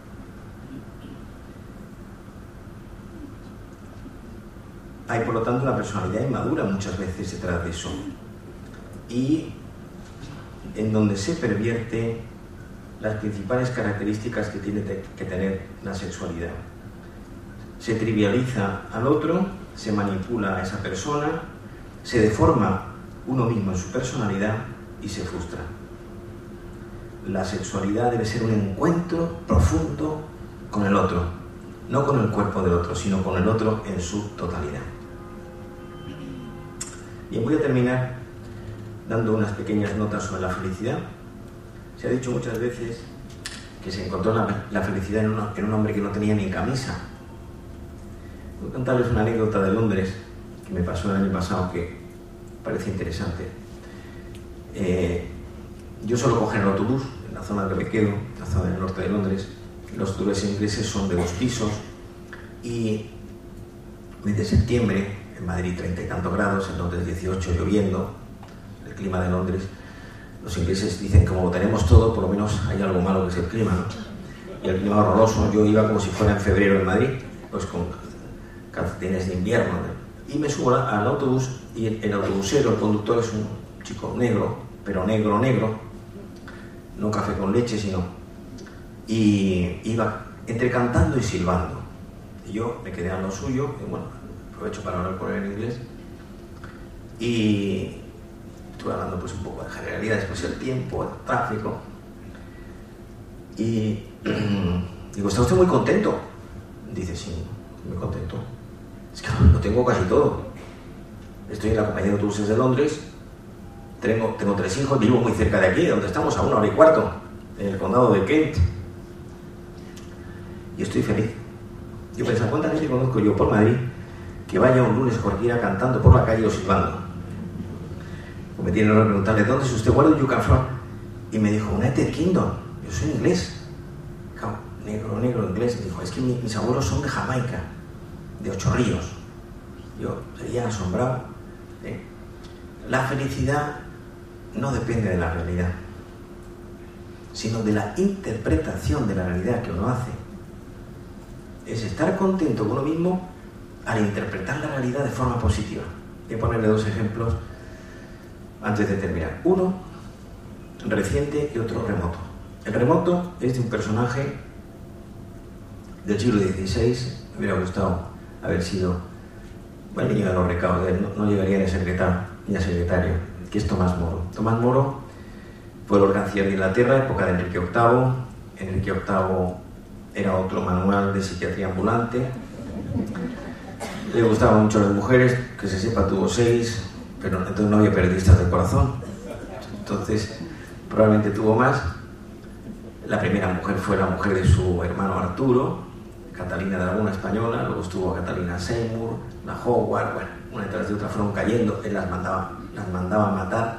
Hay, por lo tanto, una personalidad inmadura muchas veces detrás de eso, y en donde se pervierte las principales características que tiene que tener la sexualidad. Se trivializa al otro, se manipula a esa persona, se deforma uno mismo en su personalidad y se frustra. La sexualidad debe ser un encuentro profundo con el otro, no con el cuerpo del otro, sino con el otro en su totalidad. Y voy a terminar dando unas pequeñas notas sobre la felicidad. Se ha dicho muchas veces que se encontró la felicidad en un hombre que no tenía ni camisa. Voy a contarles una anécdota de Londres que me pasó el año pasado que parece interesante. Yo suelo coger el autobús en la zona en la que me quedo, la zona del norte de Londres. Los autobuses ingleses son de 2 pisos y mes de septiembre, en Madrid 30 y tantos grados, en Londres 18, lloviendo, el clima de Londres. Los ingleses dicen, como lo tenemos todo, por lo menos hay algo malo que es el clima, ¿no? Y el clima horroroso. Yo iba como si fuera en febrero en Madrid, pues con calcetines de invierno, ¿no? Y me subo al autobús y el autobusero, el conductor, es un chico negro, pero negro, no café con leche, sino... Y iba entre cantando y silbando. Y yo me quedé a lo suyo, y bueno, aprovecho para hablar con él en inglés. Y estuve hablando pues un poco de generalidades, pues el tiempo, el tráfico. Y digo, ¿está usted muy contento? Dice, sí, muy contento. Es que lo tengo casi todo. Estoy en la compañía de autobuses de Londres, tengo 3 hijos, vivo muy cerca de aquí, donde estamos, a 1 hora y cuarto, en el condado de Kent. Y estoy feliz. Yo pensaba, ¿cuánta gente conozco yo por Madrid que vaya un lunes cualquiera cantando por la calle o silbando? O me tienen que preguntarle, ¿dónde es usted? ¿Where do you come from? Y me dijo, United Kingdom. Yo soy inglés. Negro, inglés. Me dijo, es que mis abuelos son de Jamaica, de 8 Ríos. Yo sería asombrado. La felicidad no depende de la realidad, sino de la interpretación de la realidad que uno hace. Es estar contento con uno mismo al interpretar la realidad de forma positiva. Voy a ponerle 2 ejemplos antes de terminar. Uno reciente y otro remoto. El remoto es de un personaje del siglo XVI. Me hubiera gustado haber sido el niño de los recados. No llegaría ni a secretario, que es Tomás Moro. Tomás Moro fue el canciller de Inglaterra, época de Enrique VIII. Enrique VIII era otro manual de psiquiatría ambulante. Le gustaban mucho las mujeres, que se sepa tuvo 6, pero entonces no había periodistas del corazón. Entonces probablemente tuvo más. La primera mujer fue la mujer de su hermano Arturo, Catalina de Laguna española, luego estuvo Catalina Seymour, la Howard, bueno, una detrás de otra fueron cayendo, él las mandaba a matar.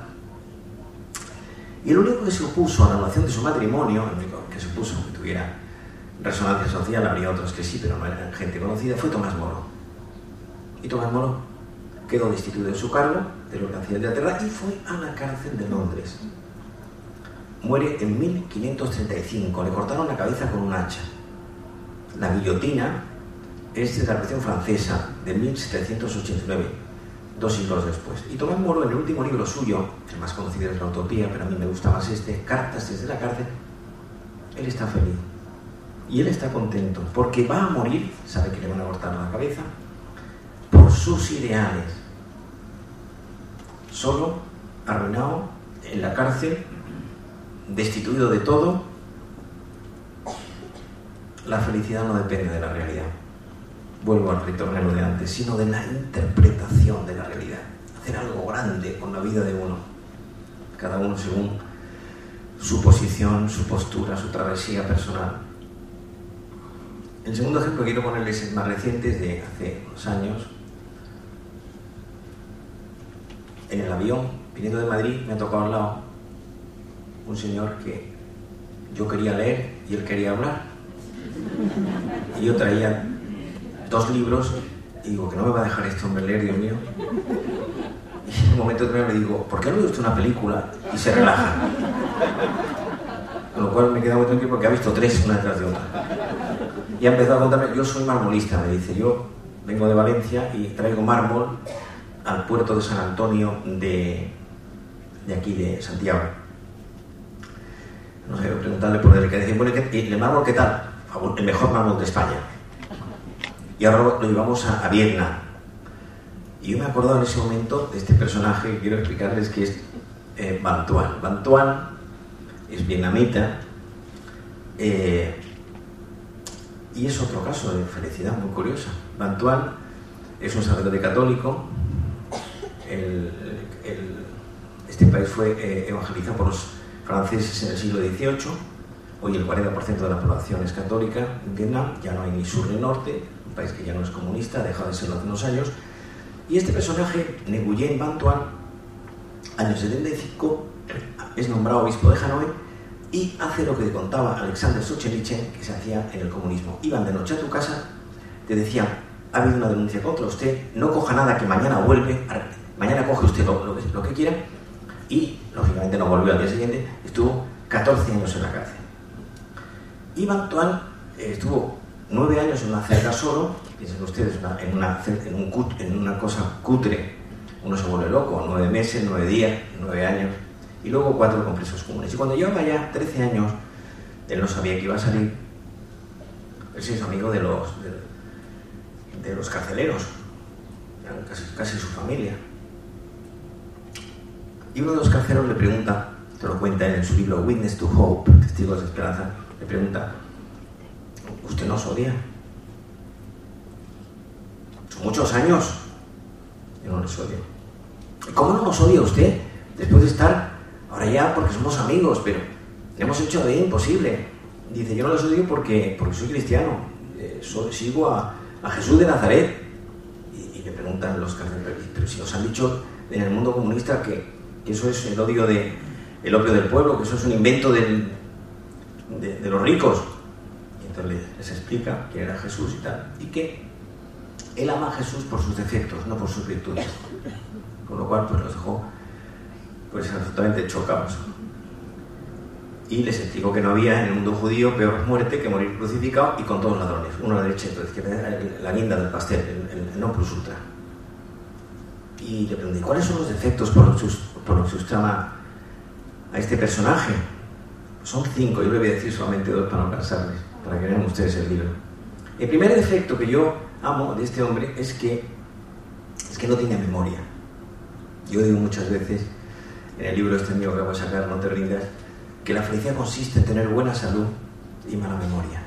Y el único que se opuso a la anulación de su matrimonio, el único que se opuso que tuviera resonancia social, habría otros que sí, pero no eran gente conocida, fue Tomás Moro. Y Tomás Moro quedó destituido de su cargo, de los canciller de Inglaterra, y fue a la cárcel de Londres. Muere en 1535, le cortaron la cabeza con un hacha. La guillotina es de la Revolución Francesa, de 1789, 2 siglos después. Y Tomás Moro, en el último libro suyo, el más conocido es La Utopía, pero a mí me gusta más Cartas desde la cárcel, él está feliz. Y él está contento, porque va a morir, sabe que le van a cortar la cabeza, por sus ideales. Solo, arruinado, en la cárcel, destituido de todo. La felicidad no depende de la realidad. Vuelvo al ritornelo de antes, sino de la interpretación de la realidad. Hacer algo grande con la vida de uno, cada uno según su posición, su postura, su travesía personal. El segundo ejemplo que quiero ponerles es más reciente, es de hace unos años. En el avión, viniendo de Madrid, me ha tocado al lado un señor que yo quería leer y él quería hablar. Y yo traía 2 libros y digo, que no me va a dejar este hombre leer, Dios mío. Y en un momento determinado me digo, ¿por qué no ve usted una película? Y se relaja. Con lo cual me he quedado muy tranquilo porque ha visto 3 una detrás de otra. Y ha empezado a contarme, yo soy marmolista, me dice, yo vengo de Valencia y traigo mármol al puerto de San Antonio de aquí, de Santiago. No sé, preguntarle por el que decía, bueno, ¿y el mármol qué tal? El mejor mármol de España. Y ahora lo llevamos a Vietnam. Y yo me he acordado en ese momento de este personaje que quiero explicarles, que es Van Tuan. Van Tuan es vietnamita y es otro caso de felicidad muy curiosa. Van Tuan es un sacerdote católico. Este país fue evangelizado por los franceses en el siglo XVIII. Hoy el 40% de la población es católica en Vietnam, ya no hay ni sur ni norte, un país que ya no es comunista, ha dejado de serlo hace unos años. Y este personaje, Nguyen Van Tuan, años 75, es nombrado obispo de Hanoi y hace lo que contaba Alexander Solzhenitsyn que se hacía en el comunismo. Iban de noche a tu casa, te decían, ha habido una denuncia contra usted, no coja nada que mañana vuelve, mañana coge usted lo que quiera, y lógicamente no volvió al día siguiente, estuvo 14 años en la cárcel. Y Van Tuan estuvo 9 años en una celda solo, piensen ustedes, en una cosa cutre, uno se vuelve loco, 9 meses, 9 días, 9 años, y luego 4 con presos comunes. Y cuando llevaba ya 13 años, él no sabía que iba a salir, él se hizo amigo de los carceleros, eran casi su familia. Y uno de los carceleros le pregunta, te lo cuenta él en su libro Witness to Hope, Testigos de Esperanza, le pregunta, ¿usted nos odia? muchos años. Yo no les odio. ¿Y cómo no nos odia usted? Después de estar, ahora ya porque somos amigos, pero le hemos hecho la vida imposible. Dice, yo no les odio porque soy cristiano, sigo a Jesús de Nazaret. Y le preguntan los cardenales, pero si nos han dicho en el mundo comunista que eso es el opio del pueblo, que eso es un invento de los ricos. Y entonces les explica quién era Jesús y tal, y que él ama a Jesús por sus defectos, no por sus virtudes. Con lo cual pues los dejó pues absolutamente chocados. Y les explicó que no había en el mundo judío peor muerte que morir crucificado y con todos los ladrones, uno a la derecha y otro a la izquierda, la guinda del pastel, el non plus ultra. Y le pregunté, ¿cuáles son los defectos por los que usted ama a este personaje? Son 5, yo le voy a decir solamente 2 para no cansarles, para que vean ustedes el libro. El primer defecto que yo amo de este hombre es que no tiene memoria. Yo digo muchas veces, en el libro este mío que voy a sacar, No te rindas, que la felicidad consiste en tener buena salud y mala memoria.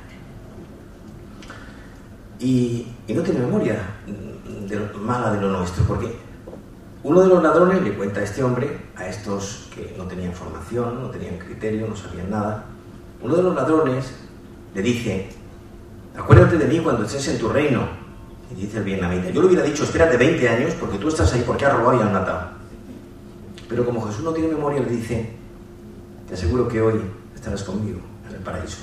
Y no tiene memoria mala de lo nuestro, porque uno de los ladrones le cuenta a este hombre, a estos que no tenían formación, no tenían criterio, no sabían nada, uno de los ladrones le dice, acuérdate de mí cuando estés en tu reino. Y dice el vietnamita, yo le hubiera dicho, espérate 20 años porque tú estás ahí porque has robado y has matado. Pero como Jesús no tiene memoria, le dice, te aseguro que hoy estarás conmigo en el paraíso.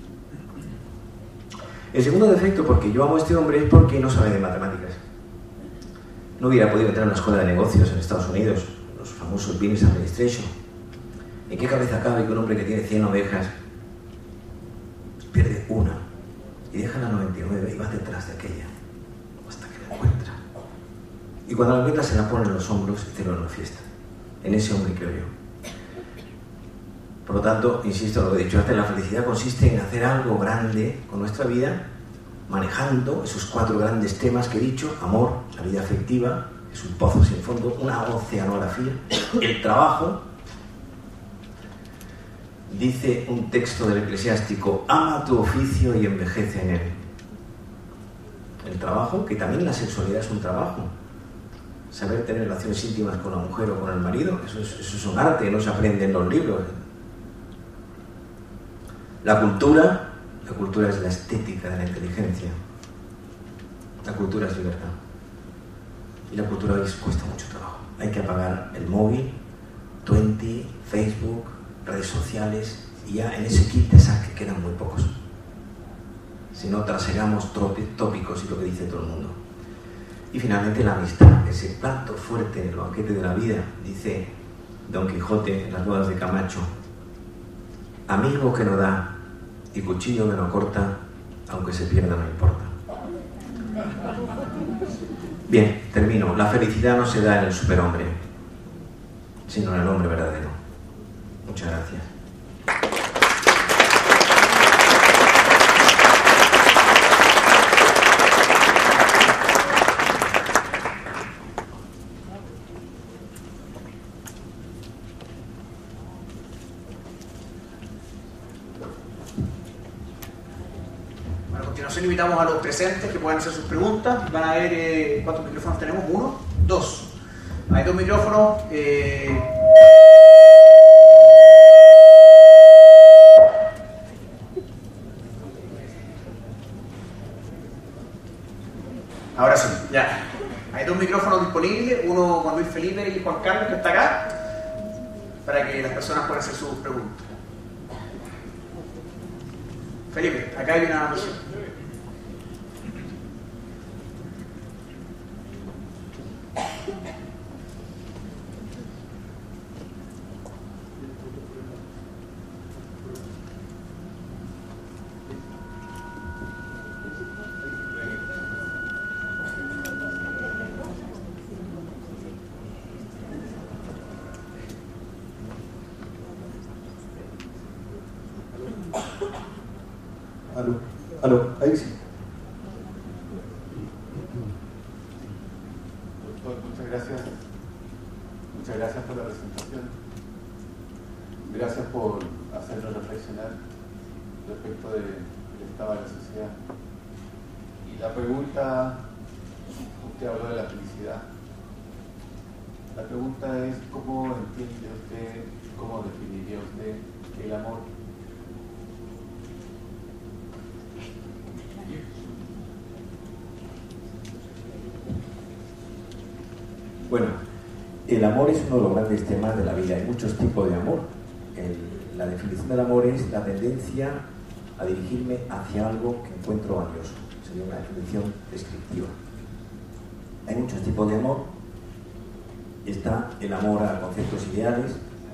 El segundo defecto, porque yo amo a este hombre, es porque no sabe de matemáticas. No hubiera podido entrar a una escuela de negocios en Estados Unidos, los famosos Business Administration. ¿En qué cabeza cabe que un hombre que tiene 100 ovejas pierde una y deja la 99 y va detrás de aquella hasta que la encuentra? Y cuando la encuentra se la pone en los hombros y celebra una fiesta. En ese hombre creo yo. Por lo tanto, insisto en lo que he dicho antes, la felicidad consiste en hacer algo grande con nuestra vida, manejando esos 4 grandes temas que he dicho: amor, la vida afectiva, es un pozo sin fondo, una oceanografía, el trabajo. Dice un texto del Eclesiástico, ama tu oficio y envejece en él. El trabajo, que también la sexualidad es un trabajo. Saber tener relaciones íntimas con la mujer o con el marido, eso es un arte, no se aprende en los libros. La cultura es la estética de la inteligencia. La cultura es libertad. Y la cultura cuesta mucho trabajo. Hay que apagar el móvil, 20, Facebook, redes sociales, y ya en ese kit de saque quedan muy pocos. Si no trasegamos tópicos y lo que dice todo el mundo. Y finalmente la amistad, ese plato fuerte en el banquete de la vida, dice Don Quijote en las bodas de Camacho: amigo que no da y cuchillo que no corta, aunque se pierda no importa. Bien, termino. La felicidad no se da en el superhombre, sino en el hombre verdadero. Muchas gracias. Invitamos a los presentes que puedan hacer sus preguntas. Van a ver cuántos micrófonos tenemos. 1, 2. Hay 2 micrófonos. Ahora sí, ya. Hay 2 micrófonos disponibles. Uno con Luis Felipe y Juan Carlos, que está acá, para que las personas puedan hacer sus preguntas. Felipe, acá hay una persona. Aló, ahí sí. Doctor, muchas gracias por la presentación. Gracias por hacernos reflexionar respecto del estado de la sociedad. Y la pregunta Usted habló de la felicidad. La pregunta es, ¿cómo entiende usted, cómo definiría usted el amor? Bueno, el amor es uno de los grandes temas de la vida. Hay muchos tipos de amor. La definición del amor es la tendencia a dirigirme hacia algo que encuentro valioso. Sería una definición descriptiva. Hay muchos tipos de amor. Está el amor a conceptos ideales,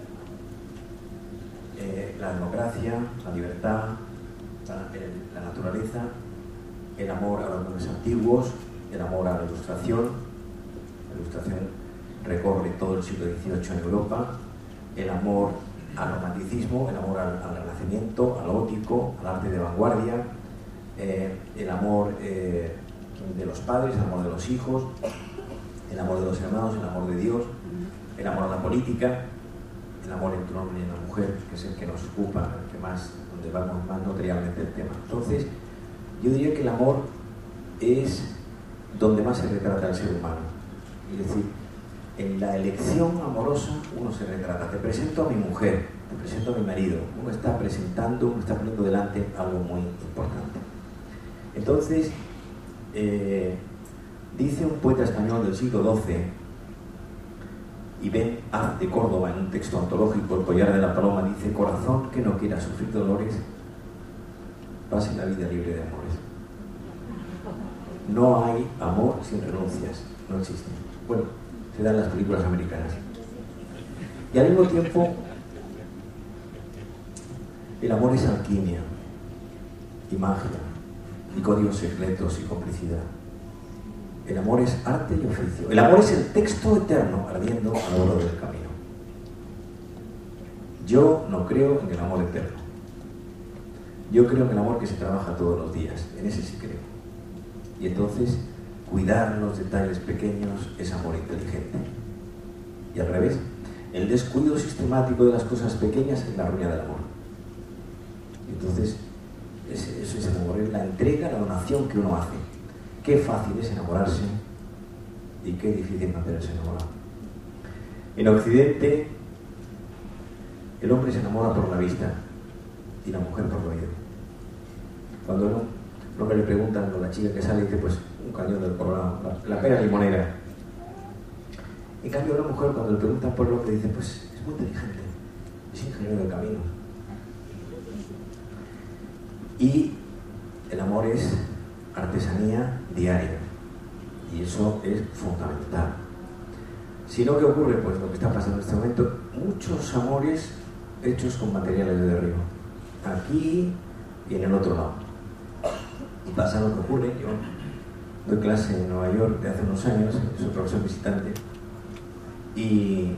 la democracia, la libertad, la naturaleza, el amor a los valores antiguos, el amor a la ilustración. La ilustración recorre todo el siglo XVIII en Europa. El amor al romanticismo, el amor al renacimiento, al gótico, al arte de vanguardia, el amor de los padres, el amor de los hijos, el amor de los hermanos, el amor de Dios, el amor a la política, el amor entre un hombre y una mujer, que es el que nos ocupa, el que más, donde vamos más notoriamente el tema. Entonces, yo diría que el amor es donde más se retrata el ser humano. Es decir, en la elección amorosa uno se retrata. Te presento a mi mujer, te presento a mi marido. Uno está presentando, uno está poniendo delante algo muy importante. Entonces, dice un poeta español del siglo XII, Ibn Az de Córdoba, en un texto antológico, El collar de la paloma, dice: corazón que no quiera sufrir dolores, pase la vida libre de amores. No hay amor sin renuncias, no existe. Bueno, se dan las películas americanas. Y al mismo tiempo, el amor es alquimia, y magia, y códigos secretos y complicidad. El amor es arte y oficio. El amor es el texto eterno ardiendo a lo largo del camino. Yo no creo en el amor eterno. Yo creo en el amor que se trabaja todos los días. En ese sí creo. Y entonces, cuidar los detalles pequeños es amor inteligente. Y al revés, el descuido sistemático de las cosas pequeñas es la ruina del amor. Y entonces, eso es el amor, es la entrega, la donación que uno hace. Qué fácil es enamorarse y qué difícil mantenerse enamorado. En Occidente, el hombre se enamora por la vista y la mujer por el oído. Cuando el hombre le preguntan a la chica que sale, dice: pues un cañón del Colorado, la pera limonera. En cambio, a la mujer, cuando le preguntan por el hombre, dice: pues es muy inteligente, es ingeniero del camino. Y el amor es artesanía diaria, y eso es fundamental. Si no, ¿qué ocurre? Pues lo que está pasando en este momento, muchos amores hechos con materiales de derribo, aquí y en el otro lado. Y pasa lo que ocurre. Yo doy clase en Nueva York de hace unos años, soy profesor visitante, y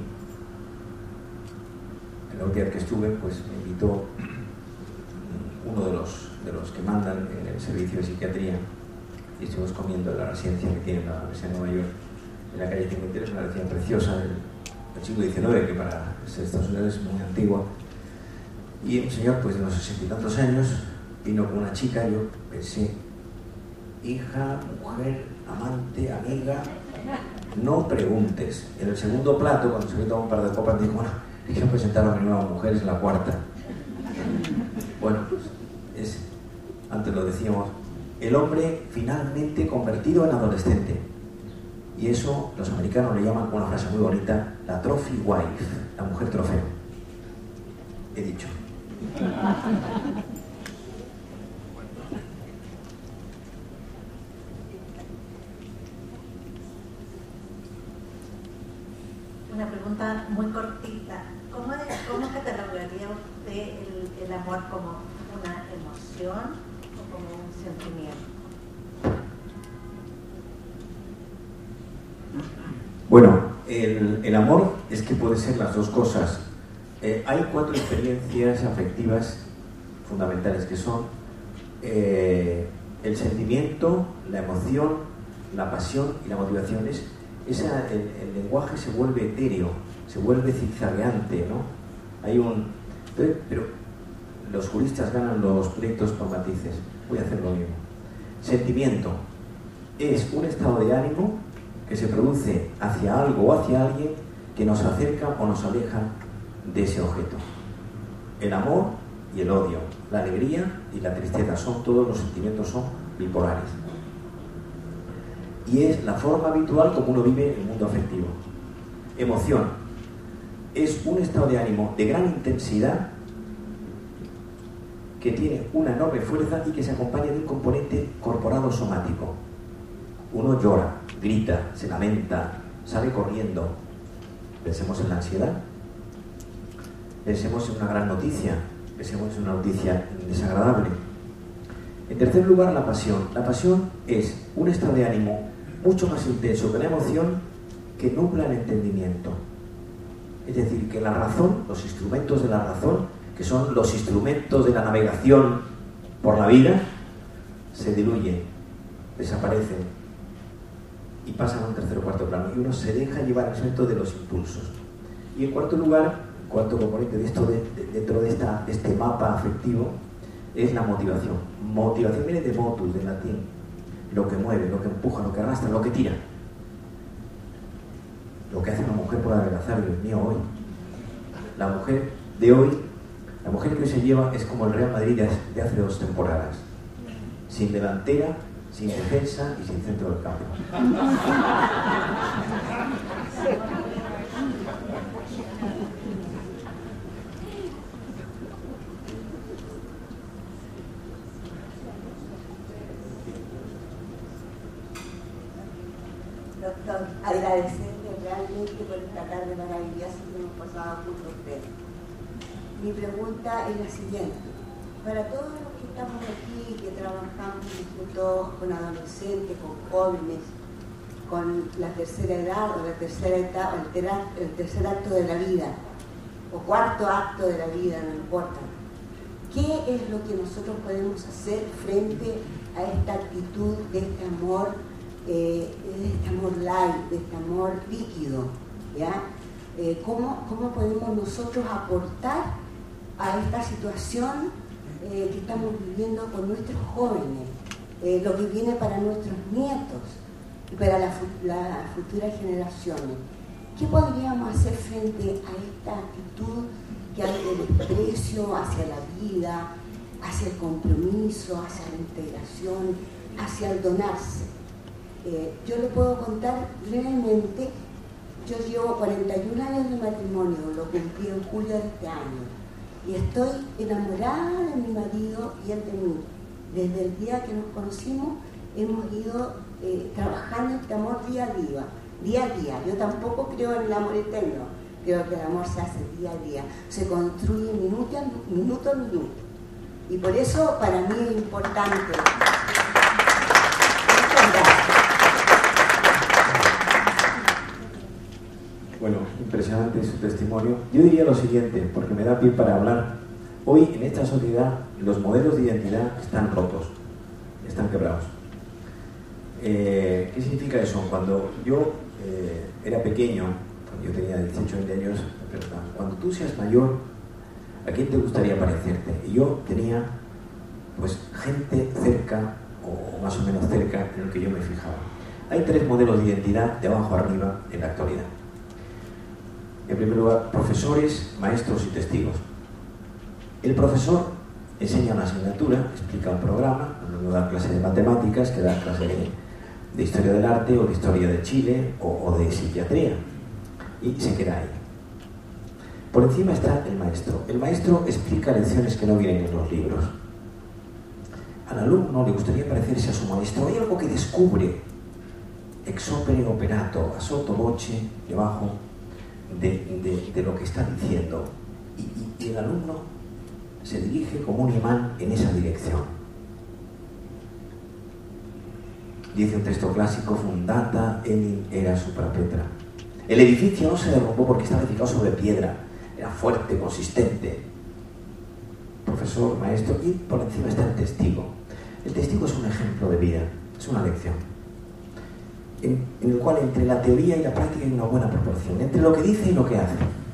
en la última vez que estuve, pues me invitó uno de los que mandan en el servicio de psiquiatría, y estuvimos comiendo en la residencia que tiene la Universidad de Nueva York, en la calle 53, una residencia preciosa del siglo XIX, que para Estados Unidos es muy antigua. Y un señor, pues de unos 60 y tantos años, vino con una chica. Yo pensé: hija, mujer, amante, amiga, no preguntes. En el segundo plato, cuando se había tomado un par de copas, dijo: bueno, quiero presentar a mi nueva mujer, es la cuarta. Bueno, pues antes lo decíamos, el hombre finalmente convertido en adolescente. Y eso los americanos le llaman, con una frase muy bonita, la trophy wife, la mujer trofeo. He dicho. Una pregunta muy cortita. ¿Cómo catalogaría usted el amor como una emoción o como un sentimiento? Bueno, el amor es que puede ser las dos cosas. Hay 4 experiencias afectivas fundamentales, que son el sentimiento, la emoción, la pasión y la motivación. El lenguaje se vuelve etéreo, se vuelve zigzagueante, ¿no? Pero los juristas ganan los pleitos por matices. Voy a hacer lo mismo. Sentimiento. es un estado de ánimo que se produce hacia algo o hacia alguien que nos acerca o nos aleja de ese objeto. El amor y el odio, la alegría y la tristeza, todos los sentimientos son bipolares. Y es la forma habitual como uno vive el mundo afectivo. Emoción es un estado de ánimo de gran intensidad que tiene una enorme fuerza y que se acompaña de un componente corporal o somático. Uno llora, grita, se lamenta, sale corriendo. Pensemos en la ansiedad, pensemos en una gran noticia, pensemos en una noticia desagradable. En tercer lugar, la pasión. La pasión es un estado de ánimo mucho más intenso que la emoción, que nubla el entendimiento. Es decir, que la razón, los instrumentos de la razón, que son los instrumentos de la navegación por la vida, se diluyen, desaparecen y pasan a un tercer o cuarto plano, y uno se deja llevar al centro de los impulsos. Y en cuarto lugar, cuarto componente de esto dentro de este mapa afectivo, es la motivación. Motivación viene de motus, del latín, lo que mueve, lo que empuja, lo que arrastra, lo que tira. Lo que hace una mujer por adelgazar, Dios mío, hoy. La mujer de hoy, la mujer que hoy se lleva es como el Real Madrid de hace 2 temporadas. Sin delantera, sin defensa y sin centro del campo. Doctor, agradecerle realmente por esta tarde maravillosa que hemos pasado junto a usted. Mi pregunta es la siguiente. Para todos los que estamos aquí, que trabajamos junto con adolescentes, con jóvenes, con la tercera edad o la tercera etapa, el tercer acto de la vida, o cuarto acto de la vida, no importa. ¿Qué es lo que nosotros podemos hacer frente a esta actitud de este amor light, de este amor líquido? ¿Ya? ¿Cómo podemos nosotros aportar a esta situación que estamos viviendo con nuestros jóvenes, lo que viene para nuestros nietos y para las futuras generaciones? ¿Qué podríamos hacer frente a esta actitud que hay de desprecio hacia la vida, hacia el compromiso, hacia la integración, hacia el donarse? Yo le puedo contar brevemente. Yo llevo 41 años de matrimonio, lo cumplí en julio de este año, y estoy enamorada de mi marido y él de mí. Desde el día que nos conocimos hemos ido trabajando este amor día a día. Yo tampoco creo en el amor eterno, creo que el amor se hace día a día, se construye minuto a minuto. Y por eso para mí es importante. Bueno, impresionante su testimonio. Yo diría lo siguiente, porque me da pie para hablar. Hoy en esta sociedad los modelos de identidad están rotos, están quebrados. ¿Qué significa eso? Cuando yo era pequeño, cuando yo tenía 18 20 años, cuando tú seas mayor, ¿a quién te gustaría parecerte? Y yo tenía pues gente cerca, o más o menos cerca, en el que yo me fijaba. Hay 3 modelos de identidad de abajo arriba en la actualidad. En primer lugar, profesores, maestros y testigos. El profesor enseña una asignatura, explica un programa, no da clase de matemáticas, que da clase de historia del arte o de historia de Chile o de psiquiatría, y se queda ahí. Por encima está el maestro. El maestro explica lecciones que no vienen en los libros. Al alumno le gustaría parecerse a su maestro. Hay algo que descubre ex opere operato, a sotto voce, debajo de lo que está diciendo, y el alumno se dirige como un imán en esa dirección. Dice un texto clásico: fundata enim era supra Petra. El edificio no se derrumbó porque estaba edificado sobre piedra, era fuerte, consistente. Profesor, maestro, y por encima está el testigo. El testigo es un ejemplo de vida, es una lección en el cual entre la teoría y la práctica hay una buena proporción, entre lo que dice y lo que hace.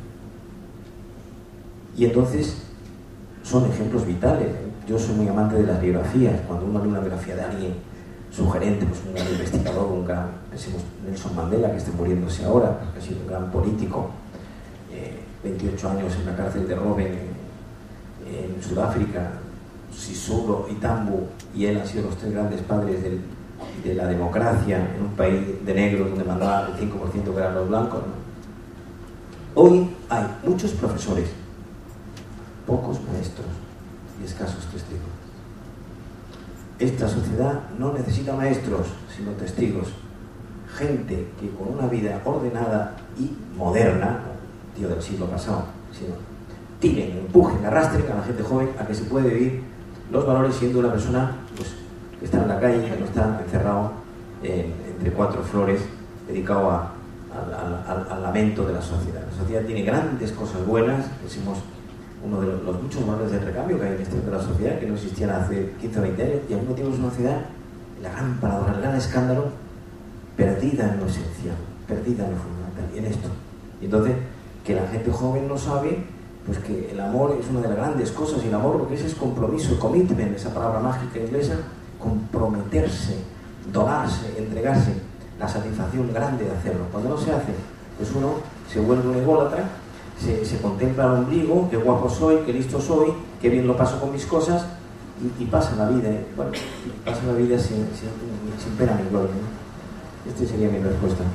Y entonces son ejemplos vitales. Yo soy muy amante de las biografías. Cuando uno lee una biografía de alguien sugerente, pues un gran investigador, un gran, pensemos, Nelson Mandela, que está muriéndose ahora, que ha sido un gran político, 28 años en la cárcel de Robben en Sudáfrica, Sisulu y Tambo y él han sido los tres grandes padres de la democracia en un país de negros donde mandaban el 5% que eran los blancos, ¿no? Hoy hay muchos profesores, pocos maestros y escasos testigos. Esta sociedad no necesita maestros, sino testigos. Gente que con una vida ordenada y moderna, no tío del siglo pasado, sino tiren, empujen, arrastren a la gente joven a que se puede vivir los valores siendo una persona pues, que está en la calle, que no está encerrado entre cuatro flores, dedicado al lamento de la sociedad. La sociedad tiene grandes cosas buenas, decimos uno de los muchos valores del recambio que hay en este de la sociedad, que no existían hace 15 o 20 años, y al mismo tiempo es una sociedad, la gran paradora, el gran escándalo, perdida en lo esencial, perdida en lo fundamental, y en esto. Y entonces, que la gente joven no sabe, pues que el amor es una de las grandes cosas, y el amor lo que es compromiso, commitment, esa palabra mágica inglesa, comprometerse, donarse, entregarse, la satisfacción grande de hacerlo. Cuando no se hace, pues uno se vuelve un ególatra, se contempla el ombligo, qué guapo soy, qué listo soy, qué bien lo paso con mis cosas, y pasa la vida, bueno, pasa la vida sin pena ni gloria, ¿no? Esta sería mi respuesta.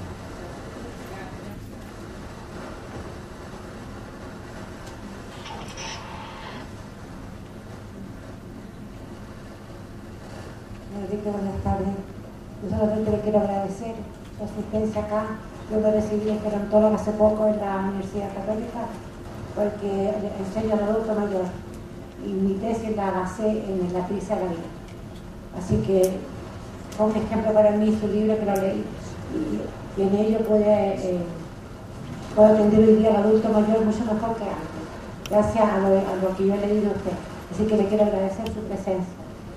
Buenas tardes. Yo solamente le quiero agradecer su asistencia acá. Yo me recibí en gerontóloga hace poco en la Universidad Católica porque enseño al adulto mayor y mi tesis la basé en la crisis de la vida. Así que fue un ejemplo para mí su libro que lo leí y en ello puede atender hoy día al adulto mayor mucho mejor que antes, gracias a lo que yo he leído de usted. Así que le quiero agradecer su presencia.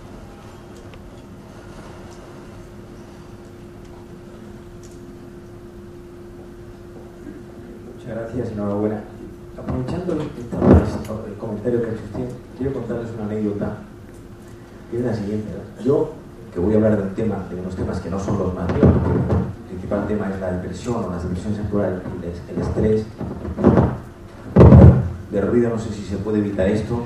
Muchas gracias, enhorabuena. Aprovechando el comentario que ha hecho usted, quiero contarles una anécdota que es la siguiente. Yo, que voy a hablar de unos temas que no son los más míos, porque el principal tema es la depresión o las depresiones en plural, el estrés. De ruido, no sé si se puede evitar esto.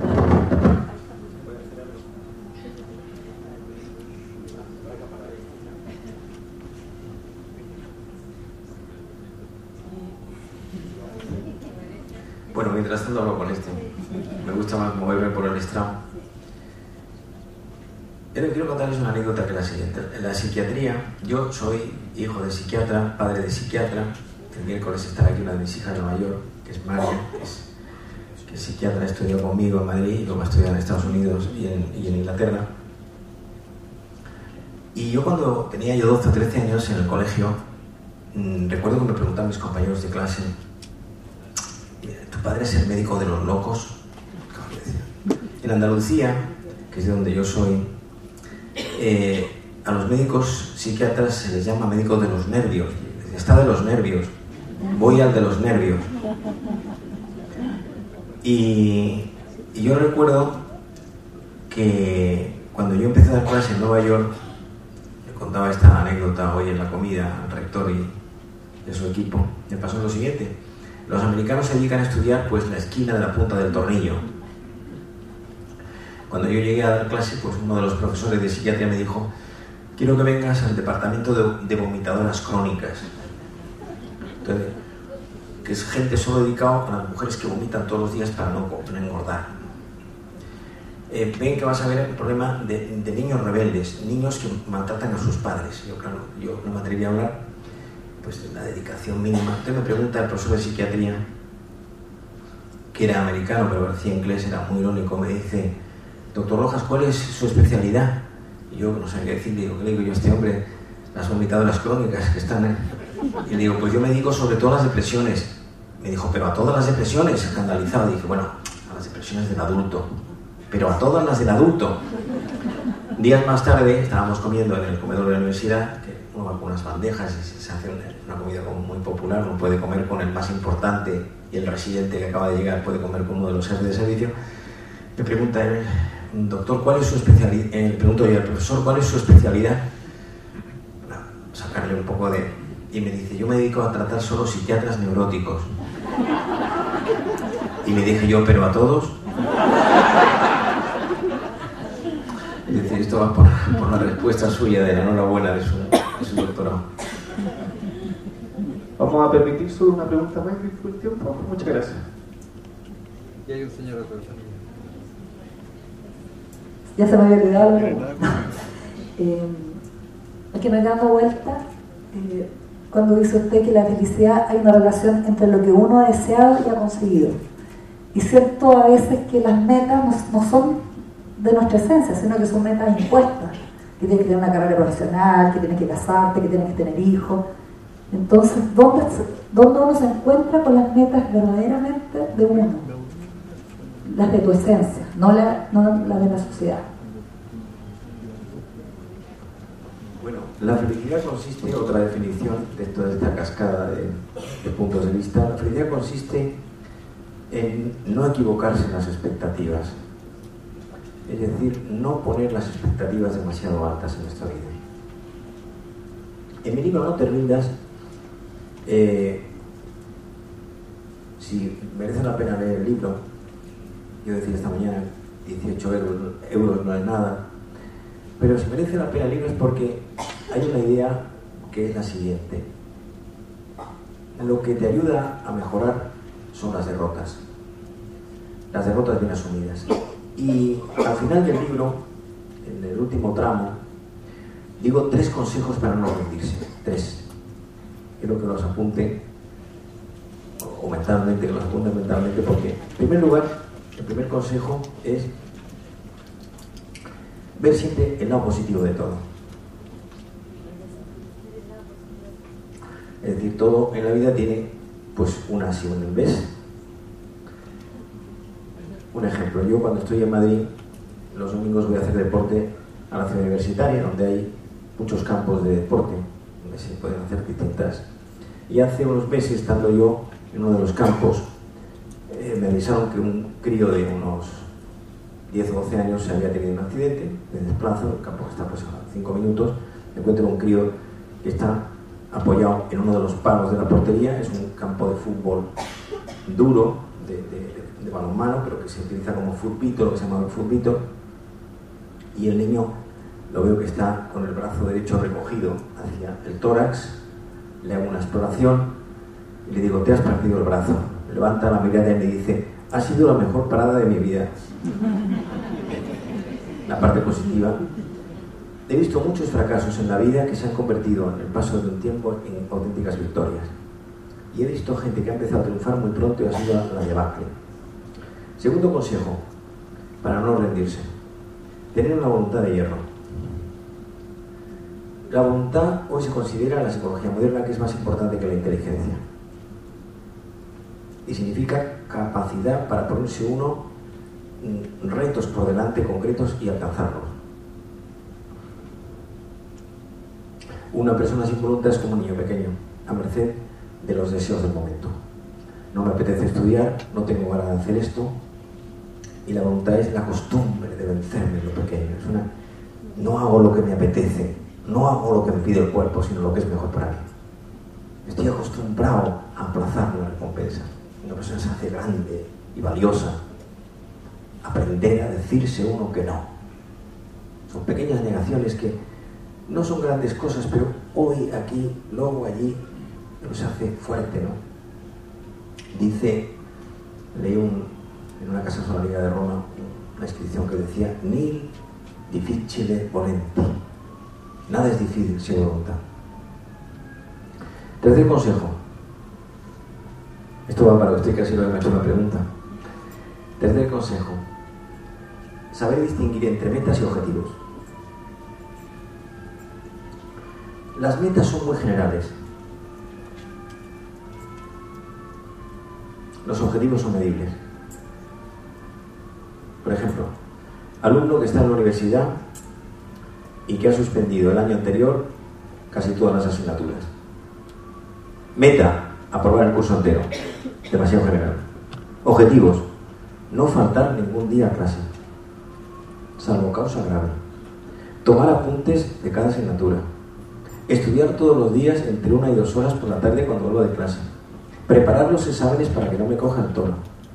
Bueno, mientras tanto hablo con este. Me gusta más moverme por el estrado. Pero quiero contarles una anécdota que es la siguiente. En la psiquiatría, yo soy hijo de psiquiatra, padre de psiquiatra. El miércoles estará aquí una de mis hijas, la mayor, que es María, que es psiquiatra, estudió conmigo en Madrid y luego ha estudiado en Estados Unidos y en Inglaterra. Y yo cuando tenía 12 o 13 años en el colegio, recuerdo que me preguntaban mis compañeros de clase: ¿tu padre es el médico de los locos? En Andalucía, que es de donde yo soy, a los médicos psiquiatras se les llama médicos de los nervios. Está de los nervios, voy al de los nervios. Y yo recuerdo que cuando yo empecé a dar clases en Nueva York, le contaba esta anécdota hoy en la comida al rector y de su equipo, me pasó lo siguiente. Los americanos se dedican a estudiar pues la esquina de la punta del tornillo. Cuando yo llegué a dar clase, pues uno de los profesores de psiquiatría me dijo: quiero que vengas al departamento de vomitadoras crónicas. Entonces, que es gente solo dedicado a las mujeres que vomitan todos los días para no engordar. Ven que vas a ver el problema de niños rebeldes, niños que maltratan a sus padres. Yo, claro, yo no me atreví a hablar pues de la dedicación mínima. Entonces me pregunta el profesor de psiquiatría, que era americano pero parecía inglés, era muy irónico, me dice: doctor Rojas, ¿cuál es su especialidad? Y yo no sabía qué decir, digo, ¿qué le digo yo a este hombre? Las vomitadoras crónicas que están Y le digo, pues yo me dedico sobre todo a las depresiones. Me dijo, pero a todas las depresiones, escandalizado. Dije, bueno, a las depresiones del adulto, pero a todas las del adulto. Días más tarde estábamos comiendo en el comedor de la universidad, que uno va con unas bandejas y se hace una comida como muy popular, uno puede comer con el más importante y el residente que acaba de llegar puede comer con uno de los jefes de servicio. Me pregunta él, doctor, ¿cuál es su especialidad? Pregunto yo al profesor, ¿cuál es su especialidad? Bueno, sacarle un poco de... Y me dice, yo me dedico a tratar solo psiquiatras neuróticos. Y le dije yo, ¿pero a todos? Es decir, esto va por la respuesta suya de la enhorabuena de su doctorado. Vamos a permitir solo una pregunta más por el tiempo. Muchas gracias. Y hay un señor atrás. Ya se me había olvidado. Aquí me dando vuelta, cuando dice usted que la felicidad hay una relación entre lo que uno ha deseado y ha conseguido. Y cierto a veces que las metas no son de nuestra esencia, sino que son metas impuestas, que tienes que tener una carrera profesional, que tienes que casarte, que tienes que tener hijos. Entonces, ¿dónde uno se encuentra con las metas verdaderamente de uno? Las de tu esencia, no las de la sociedad. Bueno, la felicidad consiste, otra definición de toda esta cascada de puntos de vista, la felicidad consiste en no equivocarse en las expectativas. Es decir, no poner las expectativas demasiado altas en nuestra vida. En mi libro No te rindas, si merece la pena leer el libro, yo decía esta mañana, 18 euros no es nada, pero si merece la pena el libro es porque hay una idea que es la siguiente. Lo que te ayuda a mejorar son las derrotas bien asumidas. Y al final del libro, en el último tramo, digo 3 consejos para no rendirse. 3. Quiero que los apunte o mentalmente, que los apunten mentalmente, porque en primer lugar, el primer consejo es ver siempre el lado positivo de todo. Es decir, todo en la vida tiene pues un as y un en vez. Un ejemplo, yo cuando estoy en Madrid, los domingos voy a hacer deporte a la ciudad universitaria, donde hay muchos campos de deporte, donde se pueden hacer distintas. Y hace unos meses, estando yo en uno de los campos, me avisaron que un crío de unos 10 o 12 años se había tenido un accidente, me desplazo, el campo está pues a 5 minutos, me encuentro un crío que está apoyado en uno de los palos de la portería, es un campo de fútbol duro, de balonmano, pero que se utiliza como furbito, lo que se llama un furbito, y el niño lo veo que está con el brazo derecho recogido hacia el tórax, le hago una exploración y le digo, te has partido el brazo. Levanta la mirada y me dice, ha sido la mejor parada de mi vida. La parte positiva. He visto muchos fracasos en la vida que se han convertido en el paso de un tiempo en auténticas victorias. Y he visto gente que ha empezado a triunfar muy pronto y ha sido la debacle. Segundo consejo, para no rendirse, tener una voluntad de hierro. La voluntad hoy se considera en la psicología moderna que es más importante que la inteligencia. Y significa capacidad para ponerse uno retos por delante concretos y alcanzarlos. Una persona sin voluntad es como un niño pequeño, a merced de los deseos del momento. No me apetece estudiar, no tengo ganas de hacer esto, y la voluntad es la costumbre de vencerme en lo pequeño. No hago lo que me apetece, no hago lo que me pide el cuerpo, sino lo que es mejor para mí. Estoy acostumbrado a aplazar la recompensa. Una persona se hace grande y valiosa. Aprender a decirse uno que no. Son pequeñas negaciones que no son grandes cosas, pero hoy aquí, luego allí, nos hace fuerte, ¿no? Dice, leí en una casa solariega de Roma una inscripción que decía nil difficile volenti. Nada es difícil sin voluntad. Tercer consejo. Esto va para usted que así lo ha hecho una pregunta. Tercer consejo. Saber distinguir entre metas y objetivos. Las metas son muy generales. Los objetivos son medibles. Por ejemplo, alumno que está en la universidad y que ha suspendido el año anterior casi todas las asignaturas. Meta, aprobar el curso entero. Demasiado general. Objetivos, no faltar ningún día a clase. salvo causa grave. Tomar apuntes de cada asignatura. Estudiar todos los días entre 1 y 2 horas por la tarde cuando vuelvo de clase. Preparar los exámenes para que no me coja el tono.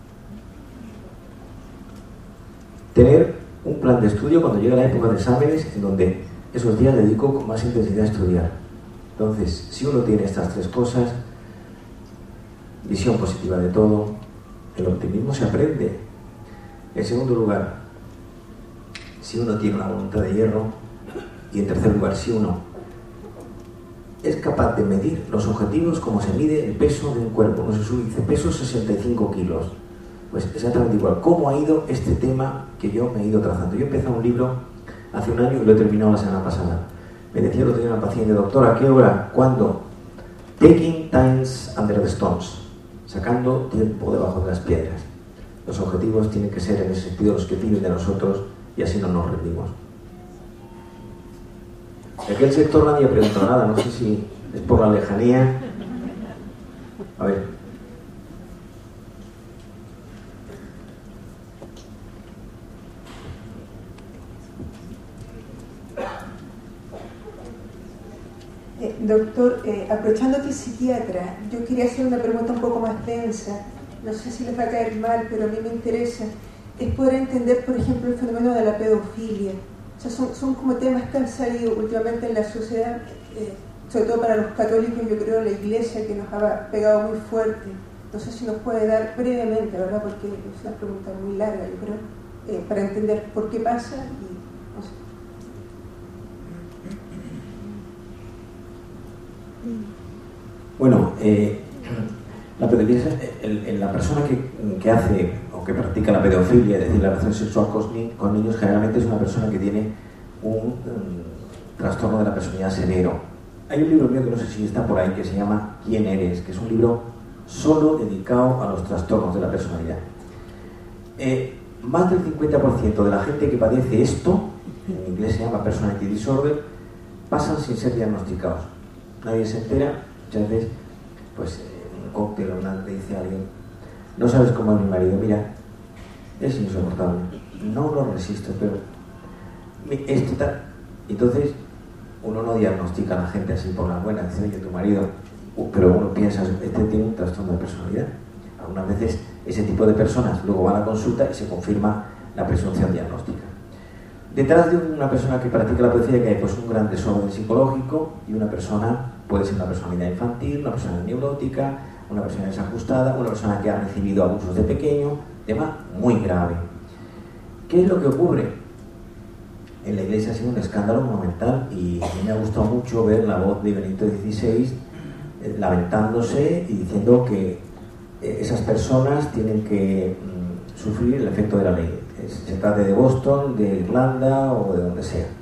Tener un plan de estudio cuando llegue la época de exámenes en donde esos días dedico con más intensidad a estudiar. Entonces, si uno tiene estas 3 cosas, visión positiva de todo, el optimismo se aprende. En segundo lugar, si uno tiene una voluntad de hierro, y en tercer lugar, si uno es capaz de medir los objetivos como se mide el peso de un cuerpo. No se sube, dice peso 65 kilos. Pues exactamente igual. ¿Cómo ha ido este tema que yo me he ido trazando? Yo he empezado un libro hace un año y lo he terminado la semana pasada. Me decía lo tenía una paciente, doctor, ¿a qué hora? ¿Cuándo? Taking times under the stones. Sacando tiempo debajo de las piedras. Los objetivos tienen que ser en ese sentido los que piden de nosotros y así no nos rendimos. De aquel sector nadie ha preguntado nada, no sé si es por la lejanía. A ver. Doctor, aprovechando que es psiquiatra, yo quería hacer una pregunta un poco más densa. No sé si les va a caer mal, pero a mí me interesa. Es poder entender, por ejemplo, el fenómeno de la pedofilia. O sea, son como temas que han salido últimamente en la sociedad, sobre todo para los católicos, yo creo, la Iglesia, que nos ha pegado muy fuerte. No sé si nos puede dar brevemente, ¿verdad? Porque es una pregunta muy larga, yo creo, para entender por qué pasa y no sé. Bueno, la pedofilia, la persona que hace o que practica la pedofilia, es decir, la relación sexual con niños, generalmente es una persona que tiene un trastorno de la personalidad severo. Hay un libro mío que no sé si está por ahí, que se llama ¿Quién eres?, que es un libro solo dedicado a los trastornos de la personalidad. Más del 50% de la gente que padece esto, en inglés se llama personality disorder, pasan sin ser diagnosticados. Nadie se entera, muchas veces, pues un cóctel o una le dice a alguien, no sabes cómo es mi marido, mira, es insoportable, no lo resisto, pero esto tal. Entonces, uno no diagnostica a la gente así por las buenas, dice, oye, tu marido, pero uno piensa, este tiene un trastorno de personalidad. Algunas veces ese tipo de personas luego van a consulta y se confirma la presunción diagnóstica. Detrás de una persona que practica la pedofilia que hay pues un gran desorden psicológico y una persona, puede ser una personalidad infantil, una persona neurótica, una persona desajustada, una persona que ha recibido abusos de pequeño, tema muy grave. ¿Qué es lo que ocurre? En la Iglesia ha sido un escándalo monumental y a mí me ha gustado mucho ver la voz de Benedicto XVI lamentándose y diciendo que esas personas tienen que sufrir el efecto de la ley. Se trate de Boston, de Irlanda o de donde sea.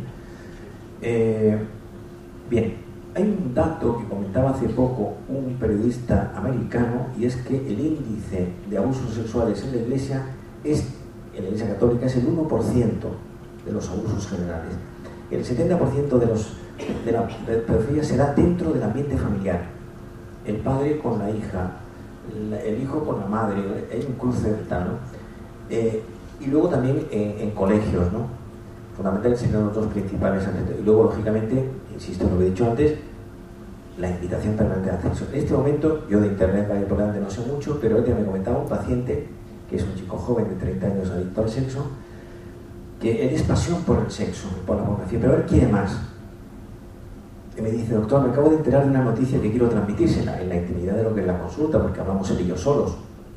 Bien, hay un dato que comentaba hace poco un periodista americano y es que el índice de abusos sexuales en la Iglesia católica es el 1% de los abusos generales. El 70% de la pedofilia se da dentro del ambiente familiar. El padre con la hija, el hijo con la madre, hay un cruce tal, ¿no? Y luego también en colegios, ¿no? Fundamentalmente serían los dos principales aspectos. Y luego, lógicamente, insisto en lo que he dicho antes, la invitación permanente al sexo. En este momento, yo de internet vaya por delante no sé mucho, pero este me comentaba un paciente, que es un chico joven de 30 años adicto al sexo, que él es pasión por el sexo, por la pornografía, pero él quiere más. Y me dice, doctor, me acabo de enterar de una noticia que quiero transmitírsela en la intimidad de lo que es la consulta, porque hablamos él y yo solos.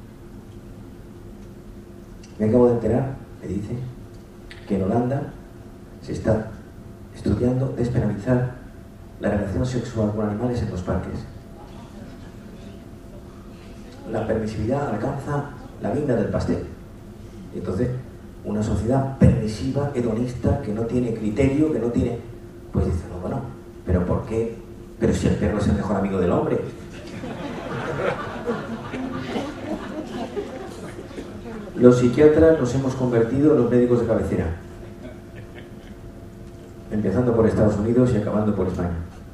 Me acabo de enterar, me dice, que en Holanda se está estudiando despenalizar la relación sexual con animales en los parques. La permisividad alcanza la guinda del pastel. Y entonces, una sociedad permisiva, hedonista, que no tiene criterio, que no tiene... Pues dice, no, bueno, ¿pero por qué? Pero si el perro es el mejor amigo del hombre. Los psiquiatras nos hemos convertido en los médicos de cabecera, empezando por Estados Unidos y acabando por España.